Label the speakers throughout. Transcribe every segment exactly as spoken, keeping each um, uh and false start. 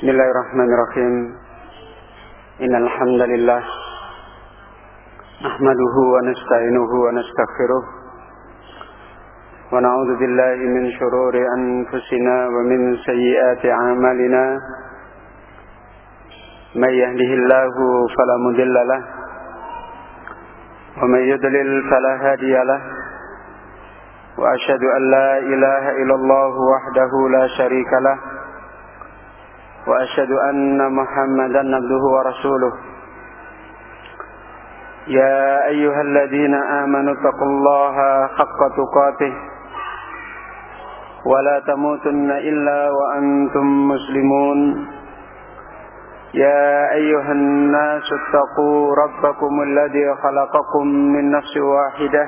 Speaker 1: Bismillahirrahmanirrahim. Innal hamdalillah nahmaduhu wa nasta'inuhu wa nastaghfiruh wa na'udzu billahi min shururi anfusina wa min sayyiati a'malina. May yahdihillahu fala mudilla lahu wa may yudlil fala hadiya lahu. Wa asyhadu an la ilaha illallah wahdahu la syarika lahu wa asyhadu anna Muhammadan abduhu wa rasuluh. Ya ayyuhalladzina amanu taqullaha haqqa tuqatih wa la tamutunna illa wa antum muslimun. Ya ayyuhan nasu taqu rabbakumul ladzi khalaqakum min nafsin wahidah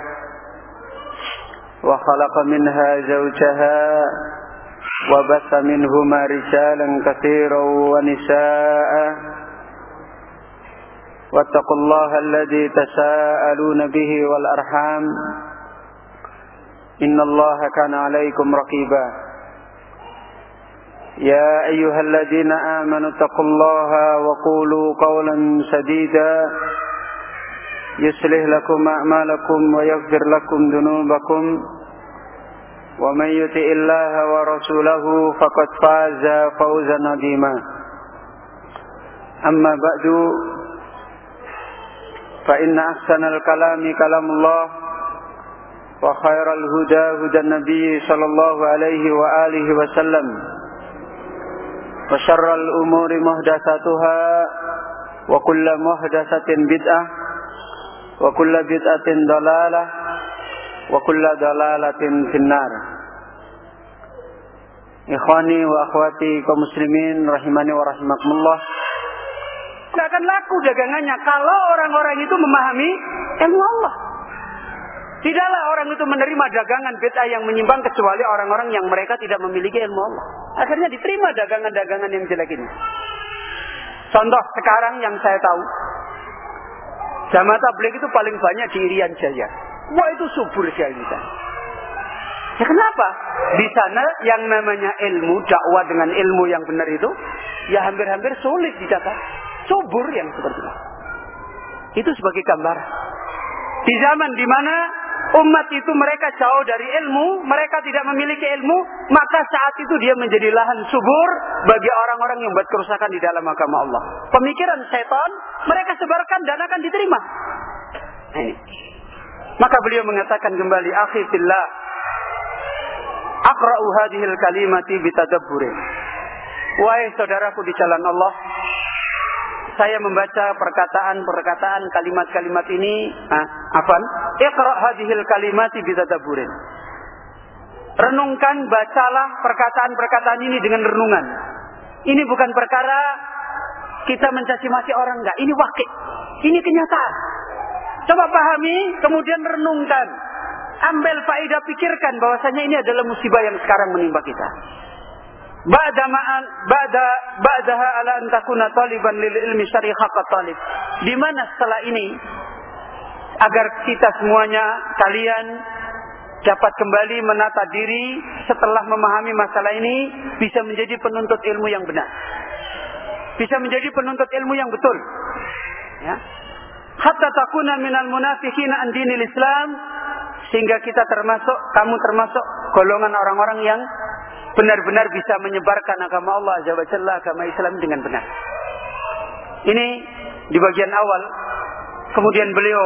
Speaker 1: wa khalaqa minha zawjaha وبث منهما رجالا كثيرا ونساء واتقوا الله الذي تساءلون به والأرحام إن الله كان عليكم رقيبا. يا أيها الذين آمنوا اتقوا الله وقولوا قولا سديدا يصلح لكم أعمالكم ويغفر لكم ذنوبكم ومن يطع الله ورسوله فقد فاز فوزا عظيما. أما بعد فإن أحسن الكلام كلام الله وخير الهدى هدى النبي صلى الله عليه وآله وسلم وشر الأمور محدثاتها وكل محدثة بدعة وكل بدعة ضلالة wa kullu dalalatin finnar. Ikhwani wa akhwati kaum muslimin rahimani wa rahimakumullah. Tidak akan laku dagangannya kalau orang-orang itu memahami ilmu Allah. Tidaklah orang itu menerima dagangan bid'ah yang menyimpang kecuali orang-orang yang mereka tidak memiliki ilmu Allah. Akhirnya diterima dagangan-dagangan yang jelek ini. Contoh sekarang yang saya tahu, jamaah tabligh itu paling banyak di Irian Jaya. Wah, itu subur sekali kita. Ya kenapa? Di sana yang namanya ilmu, dakwah dengan ilmu yang benar itu, ya hampir-hampir sulit didapat. Subur yang seperti itu. Itu sebagai gambaran. Di zaman di mana umat itu mereka jauh dari ilmu, mereka tidak memiliki ilmu, maka saat itu dia menjadi lahan subur bagi orang-orang yang buat kerusakan di dalam agama Allah. Pemikiran setan mereka sebarkan dan akan diterima. Nah, ini. Maka beliau mengatakan kembali, akhi fillah, aqra'u hadhil kalimati bitadabburin. Wahai saudaraku di jalan Allah, saya membaca perkataan-perkataan kalimat-kalimat ini, ah, afan, iqra' hadhil kalimati bitadabburin. Renungkan, bacalah perkataan-perkataan ini dengan renungan. Ini bukan perkara kita mencaci maki orang, enggak. Ini waqi'. Ini kenyataan. Coba pahami, kemudian renungkan. Ambil faedah, pikirkan bahwasanya ini adalah musibah yang sekarang menimpa kita. Ba'da ma'an ba'da ba'daha ala an takuna taliban lil ilmi syar'i haqqat talib. Di mana setelah ini agar kita semuanya, kalian dapat kembali menata diri setelah memahami masalah ini, bisa menjadi penuntut ilmu yang benar. Bisa menjadi penuntut ilmu yang betul. Ya. Hatta takuna minal munafiqina an dinil Islam, sehingga kita termasuk, kamu termasuk golongan orang-orang yang benar-benar bisa menyebarkan agama Allah Azza wa Jalla, agama Islam dengan benar. Ini di bagian awal. Kemudian beliau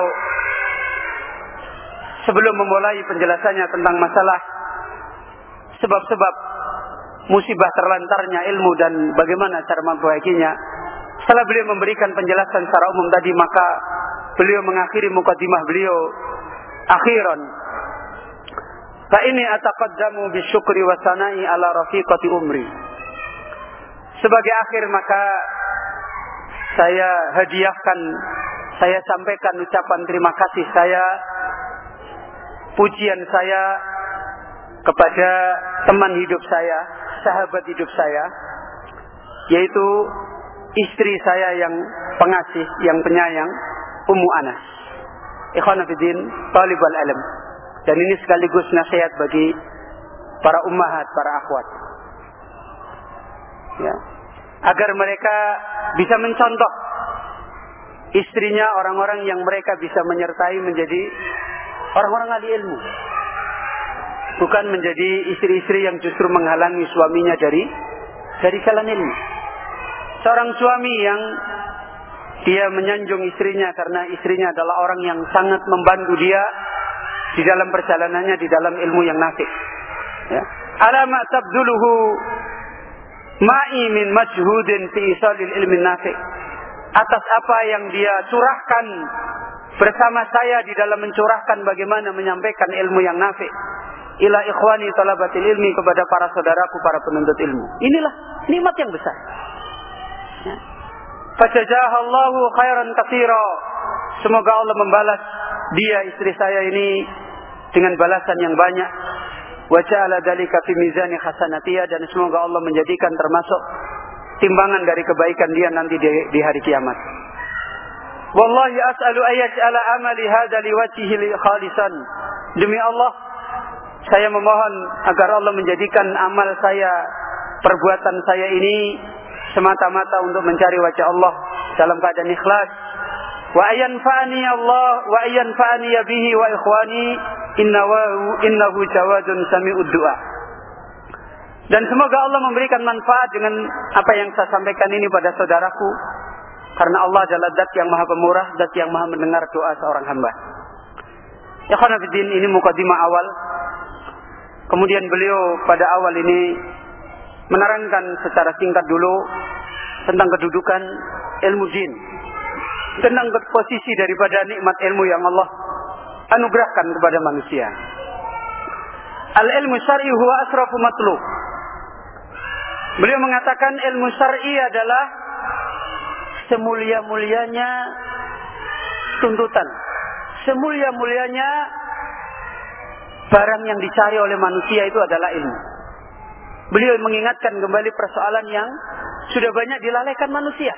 Speaker 1: sebelum memulai penjelasannya tentang masalah sebab-sebab musibah terlantarnya ilmu dan bagaimana cara memperbaikinya, setelah beliau memberikan penjelasan secara umum tadi, maka beliau mengakhiri mukadimah beliau, akhiran fa ini ataqaddamu bisyukri wa sana'i ala rafiqati umri. Sebagai akhir maka saya hadiahkan, saya sampaikan ucapan terima kasih saya, pujian saya kepada teman hidup saya, sahabat hidup saya, yaitu istri saya yang pengasih, yang penyayang, Ummu Anas. Ikhwan fillah, talibul ilm. Dan ini sekaligus nasihat bagi para ummahat, para akhwat. Ya. agar mereka bisa mencontoh istrinya orang-orang yang mereka bisa menyertai menjadi orang-orang ahli ilmu, bukan menjadi istri-istri yang justru menghalangi suaminya dari dari jalan ilmu. Seorang suami yang dia menyanjung istrinya karena istrinya adalah orang yang sangat membantu dia di dalam perjalanannya di dalam ilmu yang nafi. Ya. Alama tabduluhu ma'i min majhudin fi isalil ilmi nafi. Atas apa yang dia curahkan bersama saya di dalam mencurahkan bagaimana menyampaikan ilmu yang nafi ila ikhwani talabatil ilmi, kepada para saudaraku para penuntut ilmu. Inilah nikmat yang besar. Ya. Fajazahallahu khairan katsira. Semoga Allah membalas dia, istri saya ini, dengan balasan yang banyak. Wa ja'ala dzalika fi mizani hasanatiha, dan semoga Allah menjadikan termasuk timbangan dari kebaikan dia nanti di, di hari kiamat. Wallahi as'alu ayyaj'ala amali hadza liwajhihi khalisan. Demi Allah, saya memohon agar Allah menjadikan amal saya, perbuatan saya ini semata-mata untuk mencari wajah Allah dalam keadaan ikhlas. Wa ayanfa'ani Allah wa ayanfa'ani bihi wa ikhwani innahu innahu jawadun sami'ud du'a. Dan semoga Allah memberikan manfaat dengan apa yang saya sampaikan ini pada saudaraku, karena Allah adalah zat yang maha pemurah, zat yang maha mendengar doa seorang hamba. Ikhwan fillah, ini mukadimah awal. Kemudian beliau pada awal ini menerangkan secara singkat dulu tentang kedudukan ilmu jin, tentang posisi daripada nikmat ilmu yang Allah anugerahkan kepada manusia. Al-ilmu syar'i huwa asrafu matlub. Beliau mengatakan ilmu syar'i adalah semulia-mulianya tuntutan, semulia-mulianya barang yang dicari oleh manusia itu adalah ilmu. Beliau mengingatkan kembali persoalan yang sudah banyak dilalaikan manusia.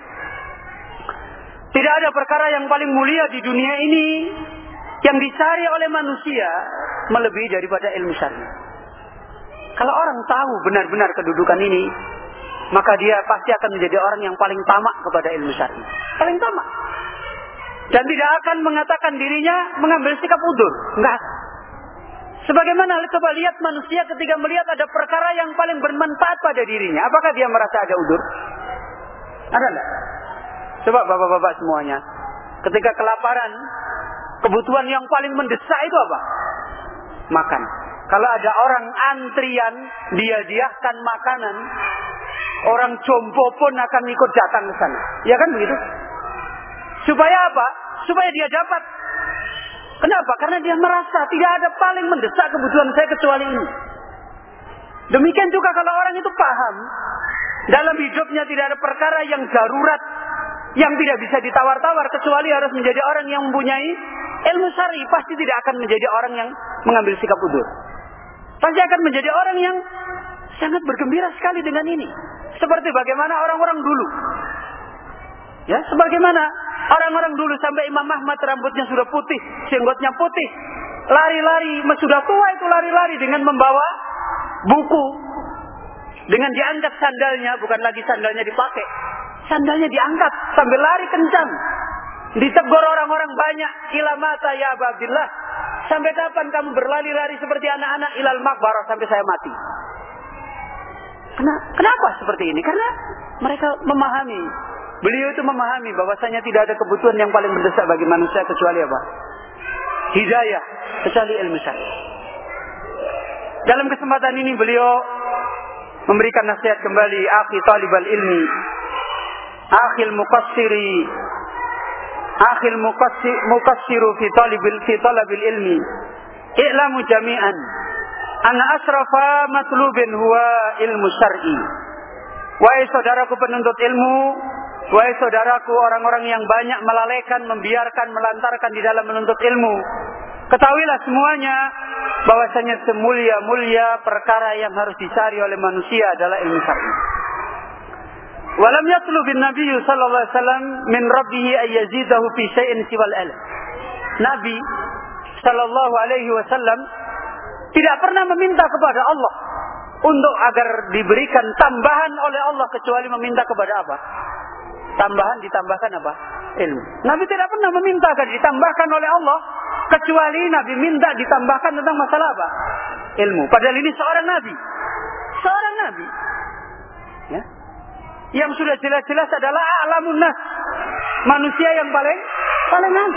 Speaker 1: Tidak ada perkara yang paling mulia di dunia ini yang dicari oleh manusia melebihi daripada ilmu syar'i. Kalau orang tahu benar-benar kedudukan ini, maka dia pasti akan menjadi orang yang paling tamak kepada ilmu syar'i. Paling tamak. Dan tidak akan mengatakan dirinya mengambil sikap udzur. Enggak. Sebagaimana coba lihat manusia ketika melihat ada perkara yang paling bermanfaat pada dirinya, apakah dia merasa ada udzur? Ada enggak? Coba bapak-bapak semuanya, ketika kelaparan, kebutuhan yang paling mendesak itu apa? Makan. Kalau ada orang antrian, dia diahkan makanan, orang jompo pun akan ikut datang ke sana. Ya kan begitu? Supaya apa? Supaya dia dapat. Kenapa? Karena dia merasa tidak ada paling mendesak kebutuhan saya kecuali ini. Demikian juga kalau orang itu paham, dalam hidupnya tidak ada perkara yang darurat, yang tidak bisa ditawar-tawar, kecuali harus menjadi orang yang mempunyai ilmu syar'i, pasti tidak akan menjadi orang yang mengambil sikap udzur. Pasti akan menjadi orang yang sangat bergembira sekali dengan ini. Seperti bagaimana orang-orang dulu. Ya, sebagaimana orang-orang dulu sampai Imam Ahmad rambutnya sudah putih, jenggotnya putih, lari-lari, sudah tua itu lari-lari dengan membawa buku, dengan diangkat sandalnya, bukan lagi sandalnya dipakai, sandalnya diangkat sambil lari kencang. Ditegur orang-orang banyak, ila mata ya Abu Abdillah, sampai kapan kamu berlari-lari seperti anak-anak, ilal makbarah, sampai saya mati. Kenapa seperti ini? Karena mereka memahami, beliau itu memahami bahwasanya tidak ada kebutuhan yang paling mendesak bagi manusia kecuali apa? Hidayah, kecuali ilmu syar'i. Dalam kesempatan ini beliau memberikan nasihat kembali, akhi talibal ilmi, akhil muqassiri, akhil muqassir muqassiru fi talibil fi talabil ilmi, i'lamu jami'an anna asrafa matlubin huwa ilmu syar'i. Wahai saudaraku penuntut ilmu, wahai saudaraku orang-orang yang banyak melalaikan, membiarkan, melantarkan di dalam menuntut ilmu, ketahuilah semuanya bahwasanya semulia-mulia perkara yang harus dicari oleh manusia adalah ilmu syar'i. Walam yatlubin Nabi sallallahu alaihi wasallam min rabbih ay yazidahu fi syai'in siwal ilm. Nabi sallallahu alaihi wasallam tidak pernah meminta kepada Allah untuk agar diberikan tambahan oleh Allah kecuali meminta kepada apa? Tambahan ditambahkan apa? Ilmu. Nabi tidak pernah meminta agar ditambahkan oleh Allah kecuali Nabi minta ditambahkan tentang masalah apa? Ilmu. Padahal ini seorang Nabi. Seorang Nabi. Ya. Yang sudah jelas-jelas adalah a'lamun nas. Manusia yang paling paling alim.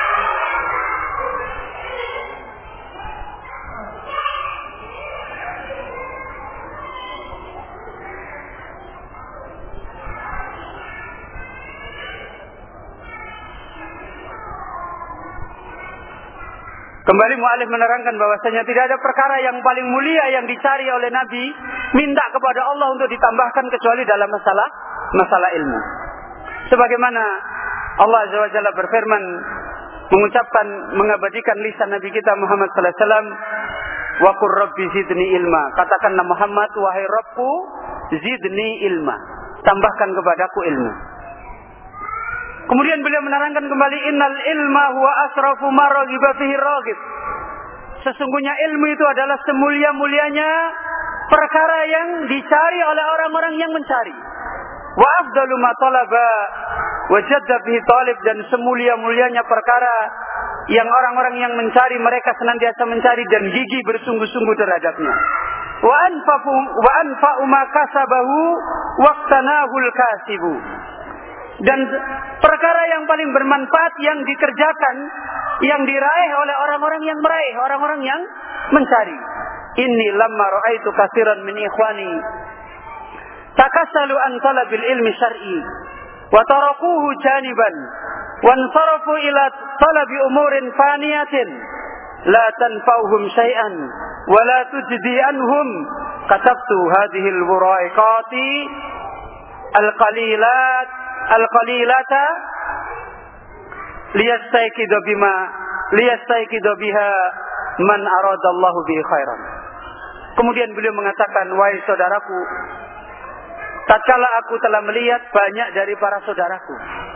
Speaker 1: Kembali mu'alif menerangkan bahwasanya tidak ada perkara yang paling mulia yang dicari oleh Nabi minta kepada Allah untuk ditambahkan kecuali dalam masalah masalah ilmu. Sebagaimana Allah Azza wa Jalla berfirman mengucapkan mengabadikan lisan Nabi kita Muhammad sallallahu alaihi wasallam, wa qur rabbi zidni ilma. Katakanlah Muhammad, wahai Rabbku, zidni ilma. Tambahkan kepadaku ilmu. Kemudian beliau menerangkan kembali, innal ilma huwa asrafu ma raghiba fihi raghib. Sesungguhnya ilmu itu adalah semulia-mulianya perkara yang dicari oleh orang-orang yang mencari. Wa afdalu ma talaba wa jadda bihi talib, dan semulia-mulianya perkara yang orang-orang yang mencari mereka senantiasa mencari dan gigih bersungguh-sungguh terhadapnya. Wa anfa'u wa anfa'u ma kasabahu waqtanahu al-kasibu. Dan perkara yang paling bermanfaat yang dikerjakan, yang diraih oleh orang-orang yang meraih, orang-orang yang mencari. Inni lamma ra'aitu katsiran min ikhwani takassalu an talabil ilmi syar'i wa tarakuhu janiban wa ansarafu ila talabi umurin faniyatin la tanfa'uhum syai'an wa la tujdi anhum katabtu hadhihi al-wuraiqati al-qalilat al-qalilata liyastayqidu bima liyastayqidu biha man aradallahu bihi khairan. Kemudian beliau mengatakan, wahai saudaraku, tatkala aku telah melihat banyak dari para saudaraku,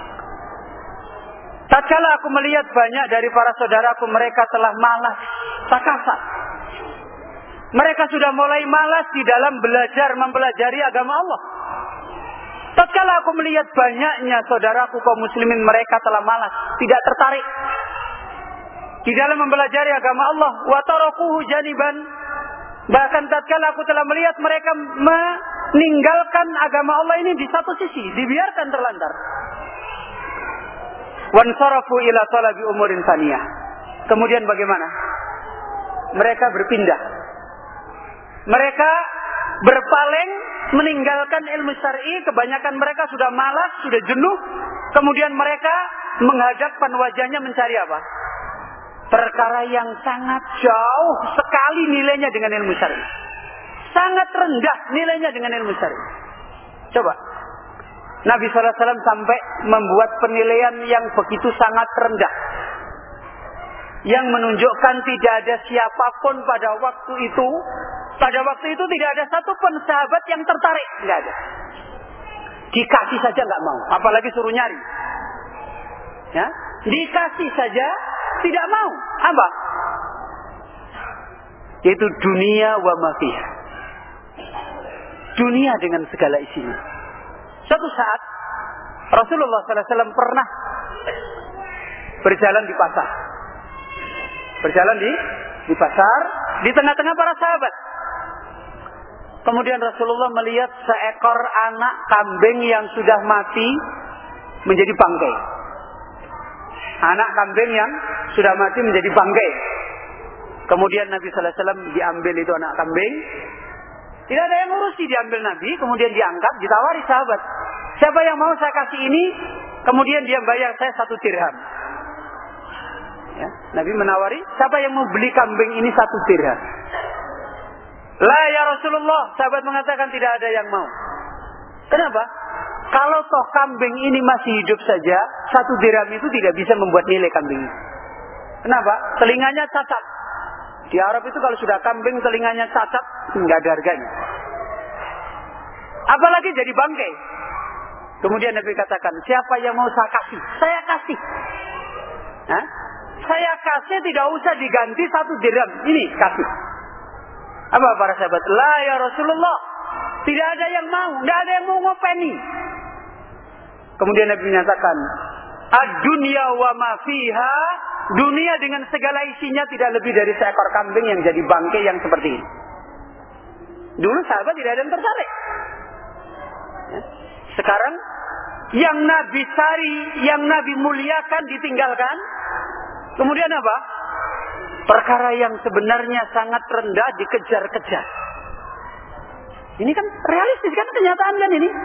Speaker 1: tatkala aku melihat banyak dari para saudaraku mereka telah malas, takasal. Mereka sudah mulai malas di dalam belajar mempelajari agama Allah. Tatkala aku melihat banyaknya saudaraku kaum muslimin mereka telah malas, tidak tertarik di dalam mempelajari agama Allah, wa tarakuhu janiban, bahkan tatkala aku telah melihat mereka meninggalkan agama Allah ini di satu sisi, dibiarkan terlantar. Wansarafu ila talabi umurin thaniyah. Kemudian bagaimana? Mereka berpindah. Mereka berpaling meninggalkan ilmu syar'i. Kebanyakan mereka sudah malas, sudah jenuh. Kemudian mereka menghadapkan wajahnya mencari apa? Perkara yang sangat jauh sekali nilainya dengan ilmu syar'i. Sangat rendah nilainya dengan ilmu syar'i. Coba, Nabi sallallahu alaihi wasallam sampai membuat penilaian yang begitu sangat rendah, yang menunjukkan tidak ada siapapun pada waktu itu, pada waktu itu tidak ada satupun sahabat yang tertarik, tidak ada. Dikasih saja nggak mau, apalagi suruh nyari. Ya, dikasih saja tidak mau. Apa? Yaitu dunia wa ma fiha. Dunia dengan segala isinya. Suatu saat Rasulullah sallallahu alaihi wasallam pernah berjalan di pasar. Berjalan di di pasar di tengah-tengah para sahabat. Kemudian Rasulullah melihat seekor anak kambing yang sudah mati menjadi bangkai. Anak kambing yang sudah mati menjadi bangkai. Kemudian Nabi sallallahu alaihi wasallam diambil itu anak kambing. Tidak ada yang ngurusi, diambil Nabi, kemudian diangkat, ditawari sahabat. Siapa yang mau saya kasih ini? Kemudian dia bayar saya satu dirham. Ya, Nabi menawari, siapa yang mau beli kambing ini satu dirham? La ya Rasulullah, sahabat mengatakan tidak ada yang mau. Kenapa? Kalau toh kambing ini masih hidup saja, satu dirham itu tidak bisa membuat nilai kambing ini. Kenapa? Telinganya cacat. Di Arab itu kalau sudah kambing telinganya cacat, nggak ada harganya. Apalagi jadi bangkai. Kemudian Nabi katakan, siapa yang mau saya kasih? Saya kasih. Hah? Saya kasih, tidak usah diganti satu dirham. Ini kasih. Apa para sahabat? La ya Rasulullah. Tidak ada yang mau, tidak ada yang mau ngopeni. Kemudian Nabi menyatakan, ad-dunya wa ma fiha, dunia dengan segala isinya tidak lebih dari seekor kambing yang jadi bangkai yang seperti ini. Dulu sahabat tidak ada yang tertarik. Sekarang yang Nabi cari, yang Nabi muliakan ditinggalkan. Kemudian apa? Perkara yang sebenarnya sangat rendah dikejar-kejar. Ini kan realistis kan, kenyataan kan ini.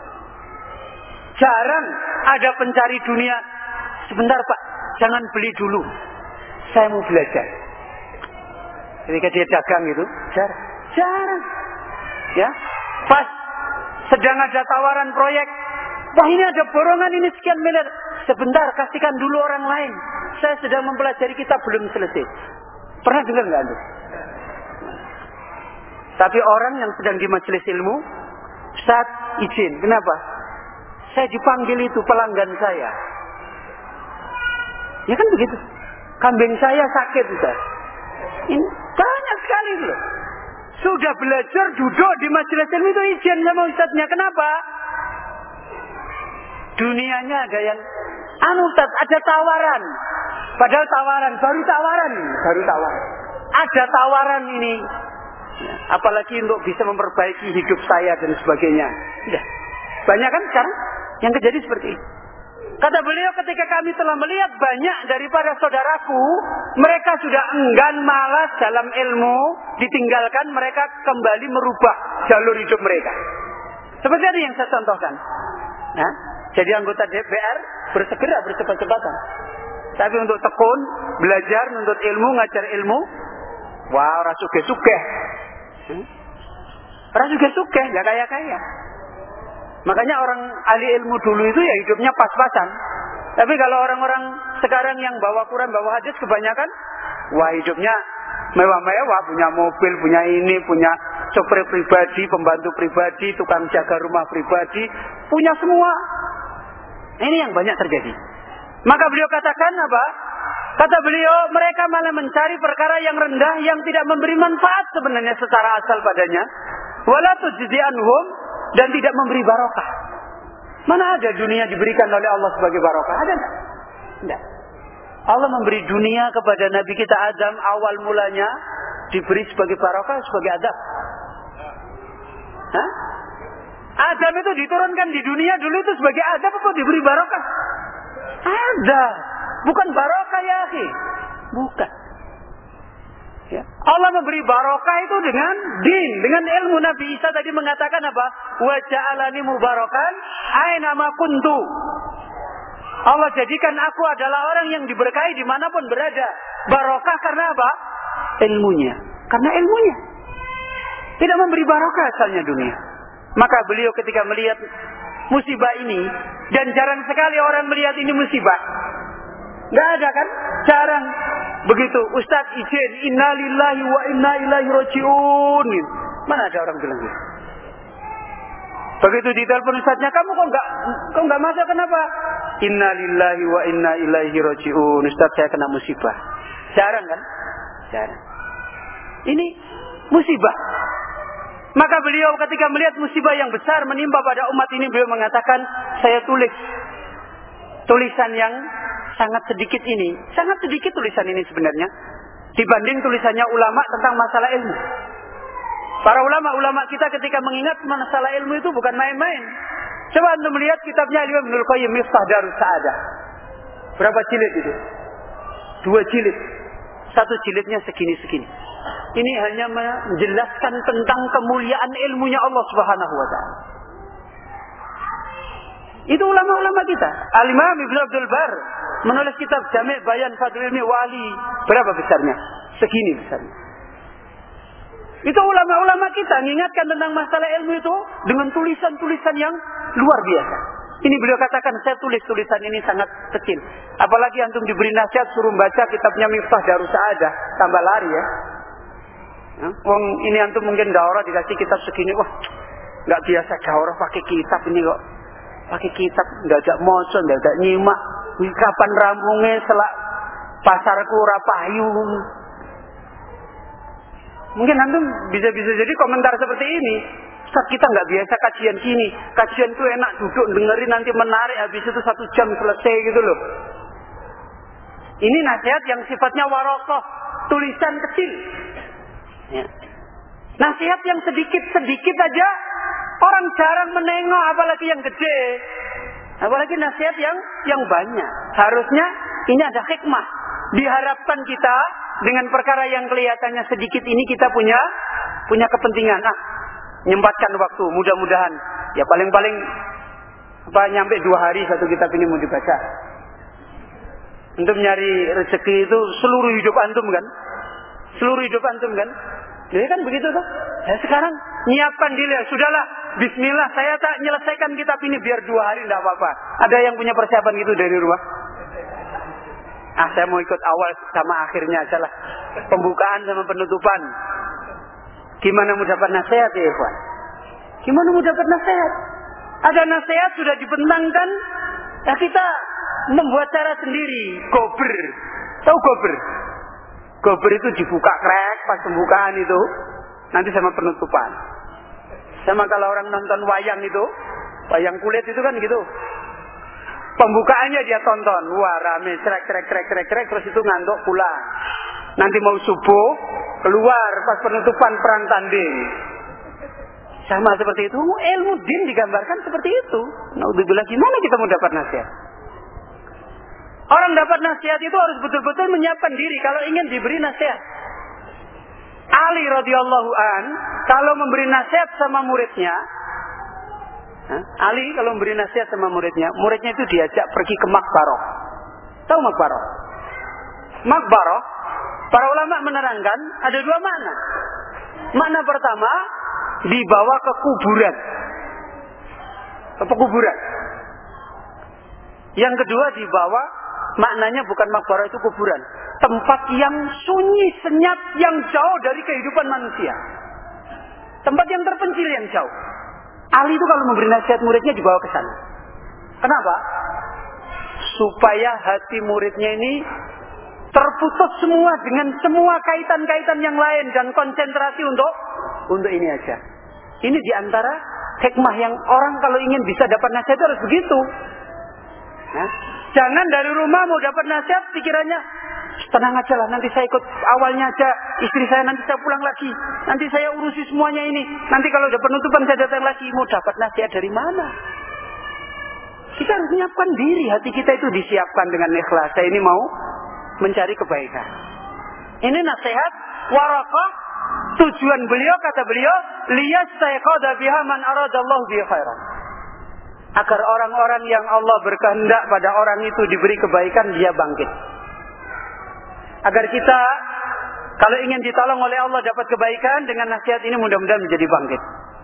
Speaker 1: Jarang ada pencari dunia. Sebentar Pak, jangan beli dulu. Saya mau belajar. Ketika dia dagang itu, jarang. Jarang. Ya, pas sedang ada tawaran proyek. Wah ini ada borongan ini sekian miliar. Sebentar, kasihkan dulu orang lain. Saya sedang mempelajari kitab belum selesai. Pernah dengar nggak Anda? Tapi orang yang sedang di majelis ilmu, Ustaz izin. Kenapa? Saya dipanggil itu pelanggan saya. Ya kan begitu. Kambing saya sakit Ustaz. Ini banyak sekali loh. Sudah belajar duduk di majelis ilmu itu izin sama Ustaznya. Kenapa? Dunianya ada yang anu Ustaz, ada tawaran. Padahal tawaran, baru tawaran, baru tawaran. Ada tawaran ini. Ya, apalagi untuk bisa memperbaiki hidup saya dan sebagainya. Ya. Banyak kan sekarang yang terjadi seperti ini. Kata beliau, ketika kami telah melihat banyak daripada saudaraku, mereka sudah enggan, malas dalam ilmu, ditinggalkan, mereka kembali merubah jalur hidup mereka. Seperti tadi yang saya contohkan. Nah, jadi anggota D P R bersegera bercepat-cepatan. Tapi untuk tekun, belajar, menuntut ilmu, ngajar ilmu, wah, orang suge-suge. Hmm? Orang suge-suge, gak kaya-kaya. Makanya orang ahli ilmu dulu itu ya hidupnya pas-pasan. Tapi kalau orang-orang sekarang yang bawa Quran, bawa hadis kebanyakan, wah hidupnya mewah-mewah, punya mobil, punya ini, punya sopir pribadi, pembantu pribadi, tukang jaga rumah pribadi, punya semua. Ini yang banyak terjadi. Maka beliau katakan apa? Kata beliau, mereka malah mencari perkara yang rendah yang tidak memberi manfaat sebenarnya secara asal padanya. Wala tujzi anhum, dan tidak memberi barokah. Mana ada dunia diberikan oleh Allah sebagai barokah? Ada enggak? Enggak. Allah memberi dunia kepada Nabi kita Adam awal mulanya diberi sebagai barokah, sebagai adab. Hah? Adam itu diturunkan di dunia dulu itu sebagai adab apa diberi barokah? Ada. Bukan barokah ya akhi. Bukan. Ya. Allah memberi barokah itu dengan din, dengan ilmu. Nabi Isa tadi mengatakan apa? Wa ja'alani mubarakan aina ma kuntu. Allah jadikan aku adalah orang yang diberkahi dimanapun berada. Barokah karena apa? Ilmunya. Karena ilmunya. Tidak memberi barokah asalnya dunia. Maka beliau ketika melihat musibah ini, dan jarang sekali orang melihat ini musibah. Nggak ada kan? Jarang. Begitu, Ustaz izin, inna lillahi wa inna ilaihi raji'un. Mana ada orang bilang gitu? Begitu ditelepon Ustaznya, kamu kok nggak kok nggak masuk, kenapa? Inna lillahi wa inna ilaihi raji'un. Ustaz, saya kena musibah. Jarang kan? Jarang. Ini musibah. Maka beliau ketika melihat musibah yang besar menimpa pada umat ini, beliau mengatakan, saya tulis tulisan yang sangat sedikit ini. Sangat sedikit tulisan ini sebenarnya dibanding tulisannya ulama tentang masalah ilmu. Para ulama-ulama kita ketika mengingat masalah ilmu itu bukan main-main. Coba anda melihat kitabnya Imam Ibnul Qayyim, Miftah Darus Sa'adah. Berapa jilid itu? Dua jilid. Satu jilidnya segini-segini. Ini hanya menjelaskan tentang kemuliaan ilmunya Allah Subhanahu wa taala. Itu ulama-ulama kita. Al-Imam Ibnu Abdul Bar menulis kitab Jami' Bayan Fadlul Ilmi Wali. Berapa besarnya? Segini besarnya. Itu ulama-ulama kita mengingatkan tentang masalah ilmu itu dengan tulisan-tulisan yang luar biasa. Ini beliau katakan, saya tulis tulisan ini sangat kecil. Apalagi antum diberi nasihat suruh baca kitabnya Miftah Darus Sa'adah, tambah lari ya. Ya, wong ini antum mungkin daurah dikasih kitab segini, wah nggak biasa daurah pakai kitab ini kok, pakai kitab nggak ada moco, nggak ada nyimak, kapan rampungnya selak pasarku rapayu. Mungkin antum bisa-bisa jadi komentar seperti ini. Ustaz, kita nggak biasa kajian gini. Kajian itu enak duduk dengerin nanti menarik, habis itu satu jam selesai gitu loh. Ini nasihat yang sifatnya warokoh, tulisan kecil. Ya. Nasihat yang sedikit-sedikit aja orang jarang menengok, apalagi yang gede. Apalagi nasihat yang yang banyak. Harusnya ini ada hikmah. Diharapkan kita dengan perkara yang kelihatannya sedikit ini kita punya punya kepentingan. Nah, menyempatkan waktu, mudah-mudahan ya paling-paling apa nyampe dua hari satu kitab ini mau dibaca. Untuk nyari rezeki itu seluruh hidup antum kan? Seluruh hidup antum kan? Jadi kan begitu tuh. Ya sekarang nyiapkan diri, sudahlah. Bismillah, saya tak menyelesaikan kitab ini biar dua hari tidak apa-apa. Ada yang punya persiapan gitu dari rumah? Ah, saya mau ikut awal sama akhirnya aja lah. Pembukaan sama penutupan. Gimana mau dapat nasihat ya, Ikhwan? Gimana mau dapat nasihat? Ada nasihat sudah dibentangkan, ya kita membuat cara sendiri. Gober. Tahu gober? Gober itu dibuka krek pas pembukaan itu, nanti sama penutupan. Sama kalau orang nonton wayang itu, wayang kulit itu kan gitu. Pembukaannya dia tonton, wah rame, trek trek trek trek trek, terus itu ngantuk pulang. Nanti mau subuh keluar pas penutupan perang tanding. Sama seperti itu, ilmu din digambarkan seperti itu. Naudzubillah, gimana kita mau dapat nasihat? Orang dapat nasihat itu harus betul-betul menyiapkan diri kalau ingin diberi nasihat. Ali radhiyallahu an kalau memberi nasihat sama muridnya, Ali kalau memberi nasihat sama muridnya, muridnya itu diajak pergi ke Makbarah. Tahu Makbarah? Makbarah, para ulama menerangkan ada dua makna. Makna pertama, dibawa ke kuburan, ke pekuburan. Yang kedua dibawa, maknanya bukan Makbarah itu kuburan, tempat yang sunyi, senyap, yang jauh dari kehidupan manusia, tempat yang terpencil, yang jauh. Ali itu kalau memberi nasihat muridnya dibawa ke sana. Kenapa? Supaya hati muridnya ini terputus semua dengan semua kaitan-kaitan yang lain dan konsentrasi untuk untuk ini aja. Ini diantara hikmah yang orang kalau ingin bisa dapat nasihat harus begitu. Nah, jangan dari rumah mau dapat nasihat pikirannya tenang aja lah, nanti saya ikut awalnya aja, istri saya nanti saya pulang lagi, nanti saya urusi semuanya ini, nanti kalau udah penutupan saya datang lagi. Mau dapat nasihat dari mana? Kita harus menyiapkan diri, hati kita itu disiapkan dengan ikhlas. Saya ini mau mencari kebaikan. Ini nasihat Waraqah. Tujuan beliau, kata beliau, liyastayqadha biha man aradallahu bihi khairan. Agar orang-orang yang Allah berkehendak pada orang itu diberi kebaikan, dia bangkit. Agar kita kalau ingin ditolong oleh Allah dapat kebaikan, dengan nasihat ini mudah-mudahan menjadi bangkit.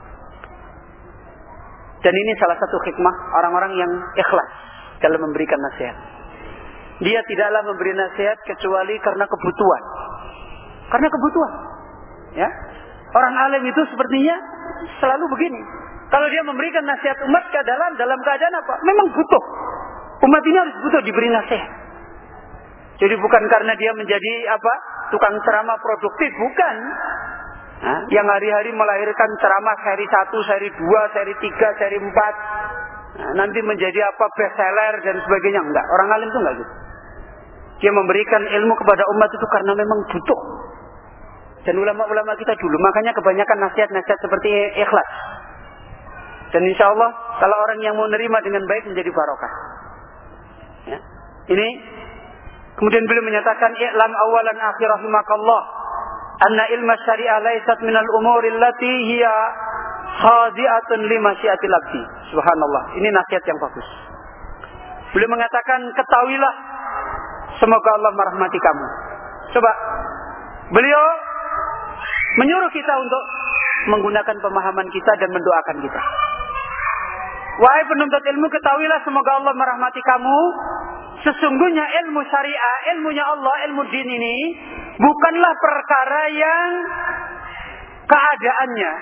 Speaker 1: Dan ini salah satu hikmah orang-orang yang ikhlas dalam memberikan nasihat. Dia tidaklah memberi nasihat kecuali karena kebutuhan. Karena kebutuhan. Ya. Orang alim itu sepertinya selalu begini. Kalau dia memberikan nasihat umat ke dalam dalam keadaan apa? Memang butuh. Umat ini harus butuh diberi nasihat. Jadi bukan karena dia menjadi apa? Tukang ceramah produktif, bukan. Nah, yang hari-hari melahirkan ceramah seri satu, seri dua, seri tiga, seri empat. Nah, nanti menjadi apa? Bestseller dan sebagainya. Enggak, orang alim itu enggak gitu. Dia memberikan ilmu kepada umat itu karena memang butuh. Dan ulama-ulama kita dulu, makanya kebanyakan nasihat-nasihat seperti ikhlas. Dan insya Allah kalau orang yang mau nerima dengan baik menjadi barokah. Ya. Ini kemudian beliau menyatakan, i'lam awalan akhir rahimakallah anna ilma syariah laysat minal umuri allati hiya khadi'atun li masyiatil abdi. Subhanallah, ini nasihat yang bagus. Beliau mengatakan, ketahuilah semoga Allah merahmati kamu. Coba beliau menyuruh kita untuk menggunakan pemahaman kita dan mendoakan kita. Wahai penuntut ilmu, ketahuilah semoga Allah merahmati kamu. Sesungguhnya ilmu syariah, ilmunya Allah, ilmu din ini bukanlah perkara yang keadaannya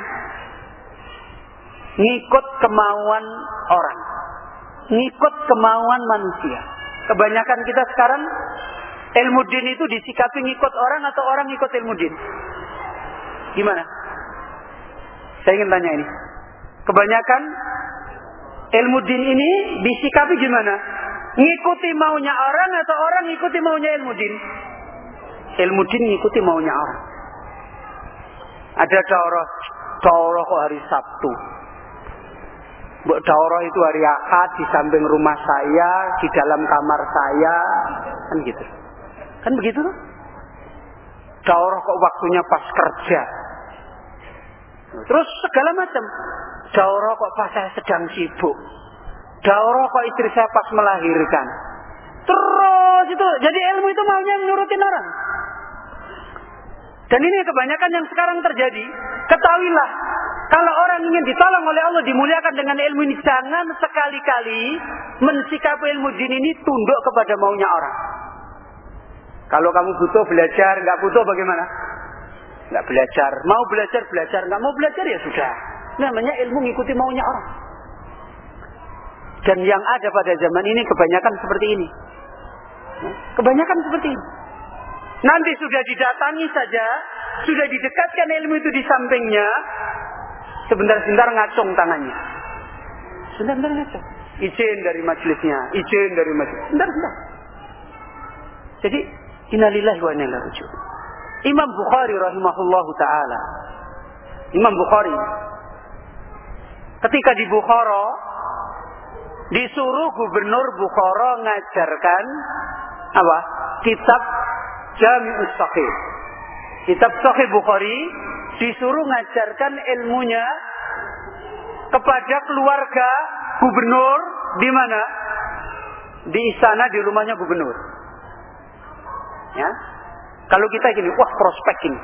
Speaker 1: ngikut kemauan orang, ngikut kemauan manusia. Kebanyakan kita sekarang ilmu din itu disikapi ngikut orang atau orang ngikut ilmu din. Gimana? Saya ingin tanya ini. Kebanyakan ilmu din ini disikapi gimana? Ngikuti maunya orang atau orang ngikuti maunya ilmu din? Ilmu din ngikuti maunya orang. Ada daurah, daurah kok hari Sabtu. Mbok daurah itu hari Ahad di samping rumah saya, di dalam kamar saya, kan gitu. Kan begitu tuh? Daurah kok waktunya pas kerja. Terus segala macam. Daurah kok pas saya sedang sibuk. Daurah kok istri saya pas melahirkan. Terus itu, jadi ilmu itu maunya menurutin orang. Dan ini kebanyakan yang sekarang terjadi. Ketahuilah, kalau orang ingin ditolong oleh Allah, dimuliakan dengan ilmu ini, jangan sekali-kali mensikapi ilmu din ini tunduk kepada maunya orang. Kalau kamu butuh belajar, nggak butuh bagaimana? Nggak belajar. Mau belajar, belajar. Nggak mau belajar, ya sudah. Namanya ilmu ngikuti maunya orang. Dan yang ada pada zaman ini kebanyakan seperti ini. Kebanyakan seperti ini. Nanti sudah didatangi saja, sudah didekatkan ilmu itu di sampingnya, sebentar-sebentar ngacung tangannya. Sebentar-sebentar ngacung. Izin dari majelisnya, izin dari majelis. Sebentar-sebentar. Jadi, innalillahi wa inna ilaihi raji'un. Imam Bukhari rahimahullahu ta'ala. Imam Bukhari. Ketika di Bukhara, disuruh gubernur Bukhara ngajarkan apa? Kitab Jami'us Sahih. Kitab Sahih Bukhari disuruh ngajarkan ilmunya kepada keluarga gubernur di mana? Di istana, di rumahnya gubernur. Ya. Kalau kita gini, wah prospek ini.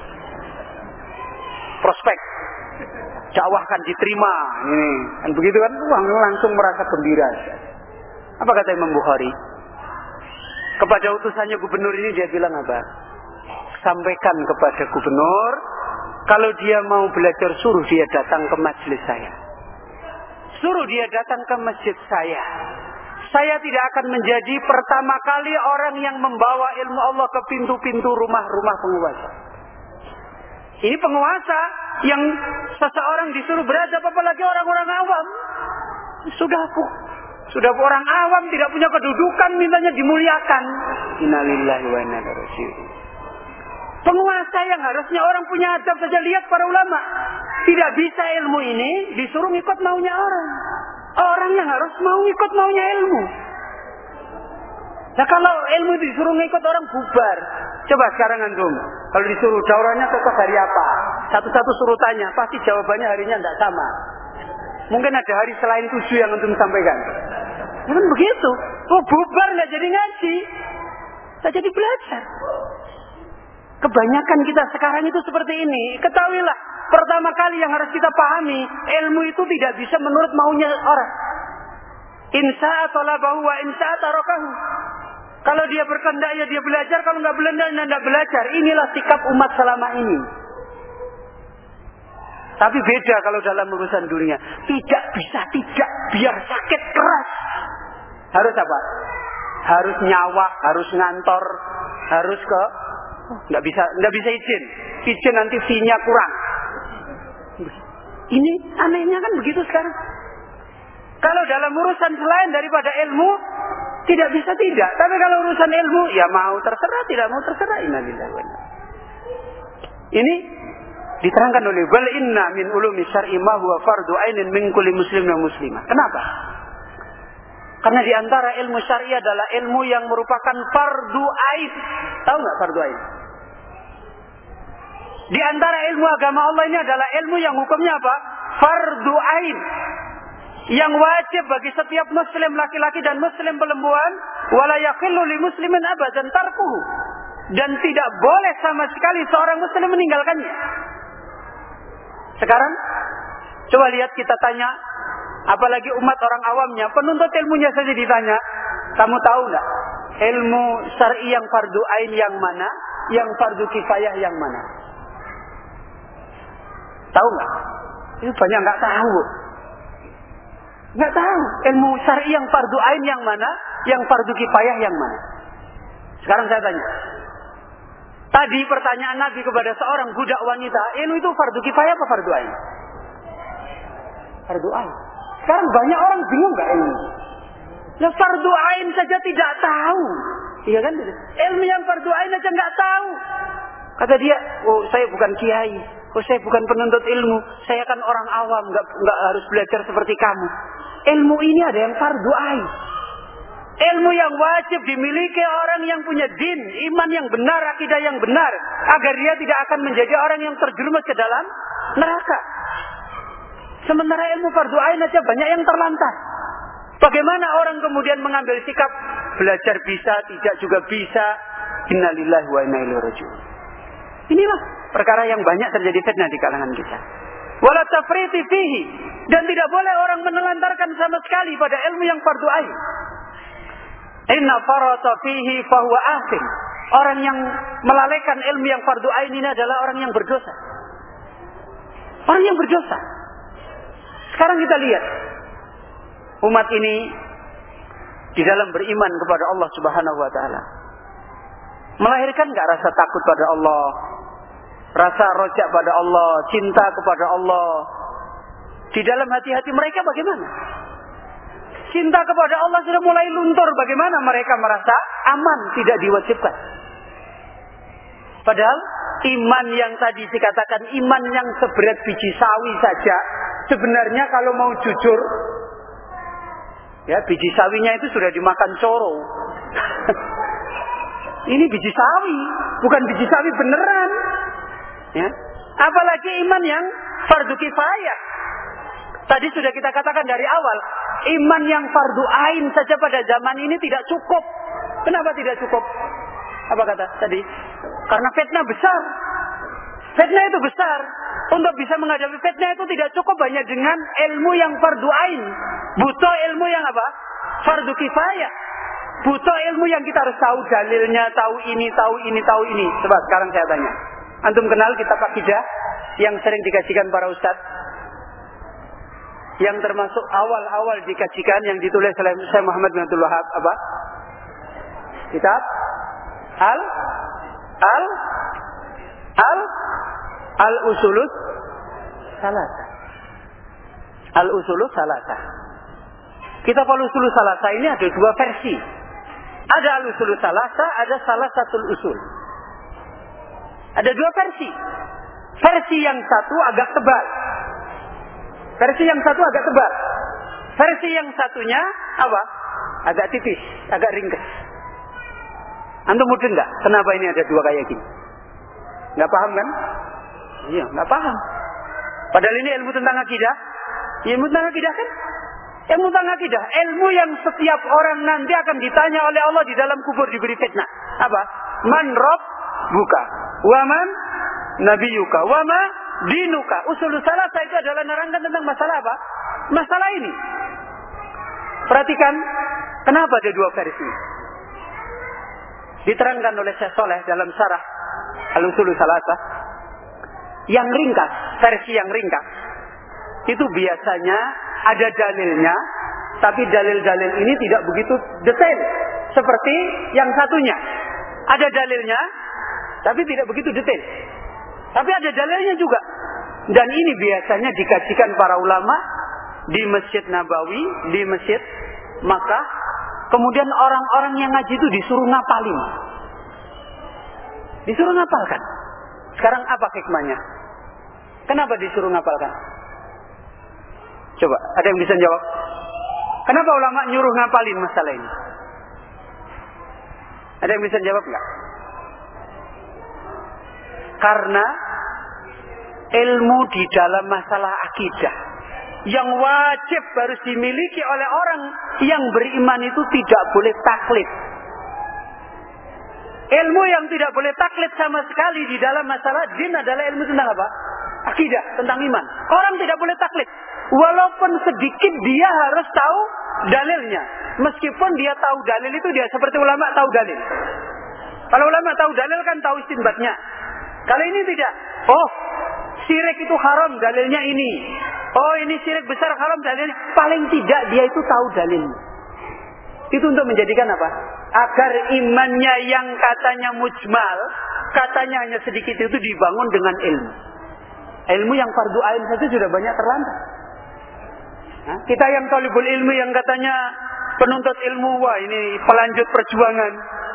Speaker 1: Prospek. Dakwahkan diterima. Ini, kan begitu kan? Wah, langsung merasa gembira. Apa kata Imam Bukhari? Kepada utusannya gubernur ini dia bilang apa? Sampaikan kepada gubernur, kalau dia mau belajar suruh dia datang ke majelis saya. Suruh dia datang ke masjid saya. Saya tidak akan menjadi pertama kali orang yang membawa ilmu Allah ke pintu-pintu rumah-rumah penguasa. Ini penguasa yang seseorang disuruh beradab, apalagi orang-orang awam. Sudah bu. Sudah orang awam tidak punya kedudukan, mintanya dimuliakan. Innalillahi wa inna ilaihi raji'un. Penguasa yang harusnya orang punya adab saja, lihat para ulama. Tidak bisa ilmu ini disuruh ikut maunya orang. Orang yang harus mau ikut maunya ilmu. Nah kalau ilmu disuruh ikut orang, bubar. Coba sekarang antum, kalau disuruh daurahnya cocok hari apa? Satu-satu suruh tanya, pasti jawabannya harinya tidak sama. Mungkin ada hari selain tujuh yang antum sampaikan. Ya kan begitu. Oh bubar, nggak jadi ngaji, nggak jadi belajar. Kebanyakan kita sekarang itu seperti ini. Ketahuilah, pertama kali yang harus kita pahami, ilmu itu tidak bisa menurut maunya orang. Insya'a talabahu wa insya'a tarakahu. Kalau dia berkehendak ya dia belajar, kalau nggak belajar ya nggak belajar. Inilah sikap umat selama ini. Tapi beda kalau dalam urusan dunia. Tidak bisa tidak, biar sakit keras. Harus apa? Harus nyawa, harus ngantor, harus ke nggak bisa nggak bisa izin. Izin nanti fee-nya kurang. Ini anehnya kan begitu sekarang. Kalau dalam urusan selain daripada ilmu, tidak bisa tidak. Tapi kalau urusan ilmu, ya mau terserah, tidak mau terserah. Innalillahi wa inna. Ini diterangkan oleh wal inna min ulumi syar'i ma huwa fardu ainin min kulli muslim wa muslimah. Kenapa? Karena di antara ilmu syar'i adalah ilmu yang merupakan fardu ain. Tahu nggak fardu ain? Di antara ilmu agama Allah ini adalah ilmu yang hukumnya apa? Fardu ain. Yang wajib bagi setiap muslim laki-laki dan muslim perempuan, wala yaqillu li muslimin abadan tarkuhu. Dan tidak boleh sama sekali seorang muslim meninggalkannya. Sekarang coba lihat, kita tanya, apalagi umat orang awamnya, penuntut ilmunya saja ditanya, kamu tahu enggak ilmu syar'i yang fardu ain yang mana, yang fardu kifayah yang mana? Tahu enggak? Itu banyak enggak tahu. Enggak tahu ilmu syar'i yang fardu ain yang mana, yang fardu kifayah yang mana. Sekarang saya tanya, Tadi pertanyaan Nabi kepada seorang budak wanita, ilmu itu fardu kifayah apa fardu ain? Fardu ain. Sekarang banyak orang bingung gak ilmu? Nah, fardu ain saja tidak tahu. Iya kan? Ilmu yang fardu ain saja nggak tahu. Kata dia, oh saya bukan kiai, oh saya bukan penuntut ilmu, saya kan orang awam, nggak nggak harus belajar seperti kamu. Ilmu ini ada yang fardu ain. Ilmu yang wajib dimiliki orang yang punya din, iman yang benar, akidah yang benar, agar dia tidak akan menjadi orang yang terjerumus ke dalam neraka. Sementara ilmu fardu ain aja banyak yang terlantar. Bagaimana orang kemudian mengambil sikap belajar bisa, tidak juga bisa? Innalillahi wa inna ilaihi raji'un. Inilah perkara yang banyak terjadi fitnah di kalangan kita. Wala tafriti fihi, dan tidak boleh orang menelantarkan sama sekali pada ilmu yang fardu ain. Inna farata fihi fahuwa asim. Orang yang melalaikan ilmu yang fardu ain ini adalah orang yang berdosa. Orang yang berdosa. Sekarang kita lihat umat ini di dalam beriman kepada Allah Subhanahu wa taala, melahirkan enggak rasa takut pada Allah, rasa rojak pada Allah, cinta kepada Allah di dalam hati-hati mereka? Bagaimana? Cinta kepada Allah sudah mulai luntur. Bagaimana mereka merasa aman, tidak diwajibkan? Padahal iman yang tadi dikatakan iman yang seberat biji sawi saja, sebenarnya kalau mau jujur, ya biji sawinya itu sudah dimakan coro. Ini biji sawi, bukan biji sawi beneran. Ya. Apalagi iman yang fardu kifayah. Tadi sudah kita katakan dari awal, iman yang fardu ain saja pada zaman ini tidak cukup. Kenapa tidak cukup? Apa kata tadi? Karena fitnah besar. Fitnah itu besar. Untuk bisa menghadapi fitnah itu tidak cukup hanya dengan ilmu yang fardu ain. Butuh ilmu yang apa? Fardu kifayah. Butuh ilmu yang kita harus tahu dalilnya, tahu ini, tahu ini, tahu ini. Coba sekarang saya tanya. Antum kenal kitab akidah yang sering dikajikan para ustadz? Yang termasuk awal-awal dikajikan yang ditulis oleh Syekh Muhammad bin Abdul Wahab, apa? Kitab Al Al Al Al Usulus Salasah. Al Usulus Salasah. Kitab Al Usulus Salasah ini ada dua versi. Ada Al Usulus Salasah, ada Salasatul Usul. Ada dua versi. Versi yang satu agak tebal. Versi yang satu agak tebal. Versi yang satunya apa? Agak tipis, agak ringkas. Antum mudeng nggak? Kenapa ini ada dua kayak gini? Nggak paham kan? Iya, nggak paham. Padahal ini ilmu tentang akidah. Ilmu tentang akidah kan? Ilmu tentang akidah. Ilmu yang setiap orang nanti akan ditanya oleh Allah di dalam kubur, diberi fitnah. Apa? Man rob buka. Waman nabiyuka. Wama dinuka. Usul salasah itu adalah nerangkan tentang masalah apa? Masalah ini. Perhatikan, kenapa ada dua versi? Diterangkan oleh Syekh Saleh dalam syarah Al-Usul Salasah. Yang ringkas, versi yang ringkas, itu biasanya ada dalilnya, tapi dalil-dalil ini tidak begitu detail seperti yang satunya. Ada dalilnya, tapi tidak begitu detail. Tapi ada dalilnya juga. Dan ini biasanya dikajikan para ulama di Masjid Nabawi, di Masjid Makkah. Kemudian orang-orang yang ngaji itu disuruh ngapalin. Disuruh ngapalkan. Sekarang apa hikmahnya? Kenapa disuruh ngapalkan? Coba, ada yang bisa jawab? Kenapa ulama nyuruh ngapalin masalah ini? Ada yang bisa jawab nggak? Karena ilmu di dalam masalah akidah yang wajib harus dimiliki oleh orang yang beriman itu tidak boleh taklid. Ilmu yang tidak boleh taklid sama sekali di dalam masalah din adalah ilmu tentang apa? Akidah, tentang iman. Orang tidak boleh taklid. Walaupun sedikit dia harus tahu dalilnya. Meskipun dia tahu dalil itu, dia seperti ulama tahu dalil. Kalau ulama tahu dalil kan tahu istinbatnya. Kalau ini tidak. Oh, syirik itu haram, dalilnya ini. Oh, ini syirik besar haram, dalilnya. Paling tidak dia itu tahu dalilnya. Itu untuk menjadikan apa? Agar imannya yang katanya mujmal, katanya hanya sedikit itu dibangun dengan ilmu. Ilmu yang fardu ain saja sudah banyak terlantar. Nah, kita yang talibul ilmu yang katanya penuntut ilmu, wah ini pelanjut perjuangan.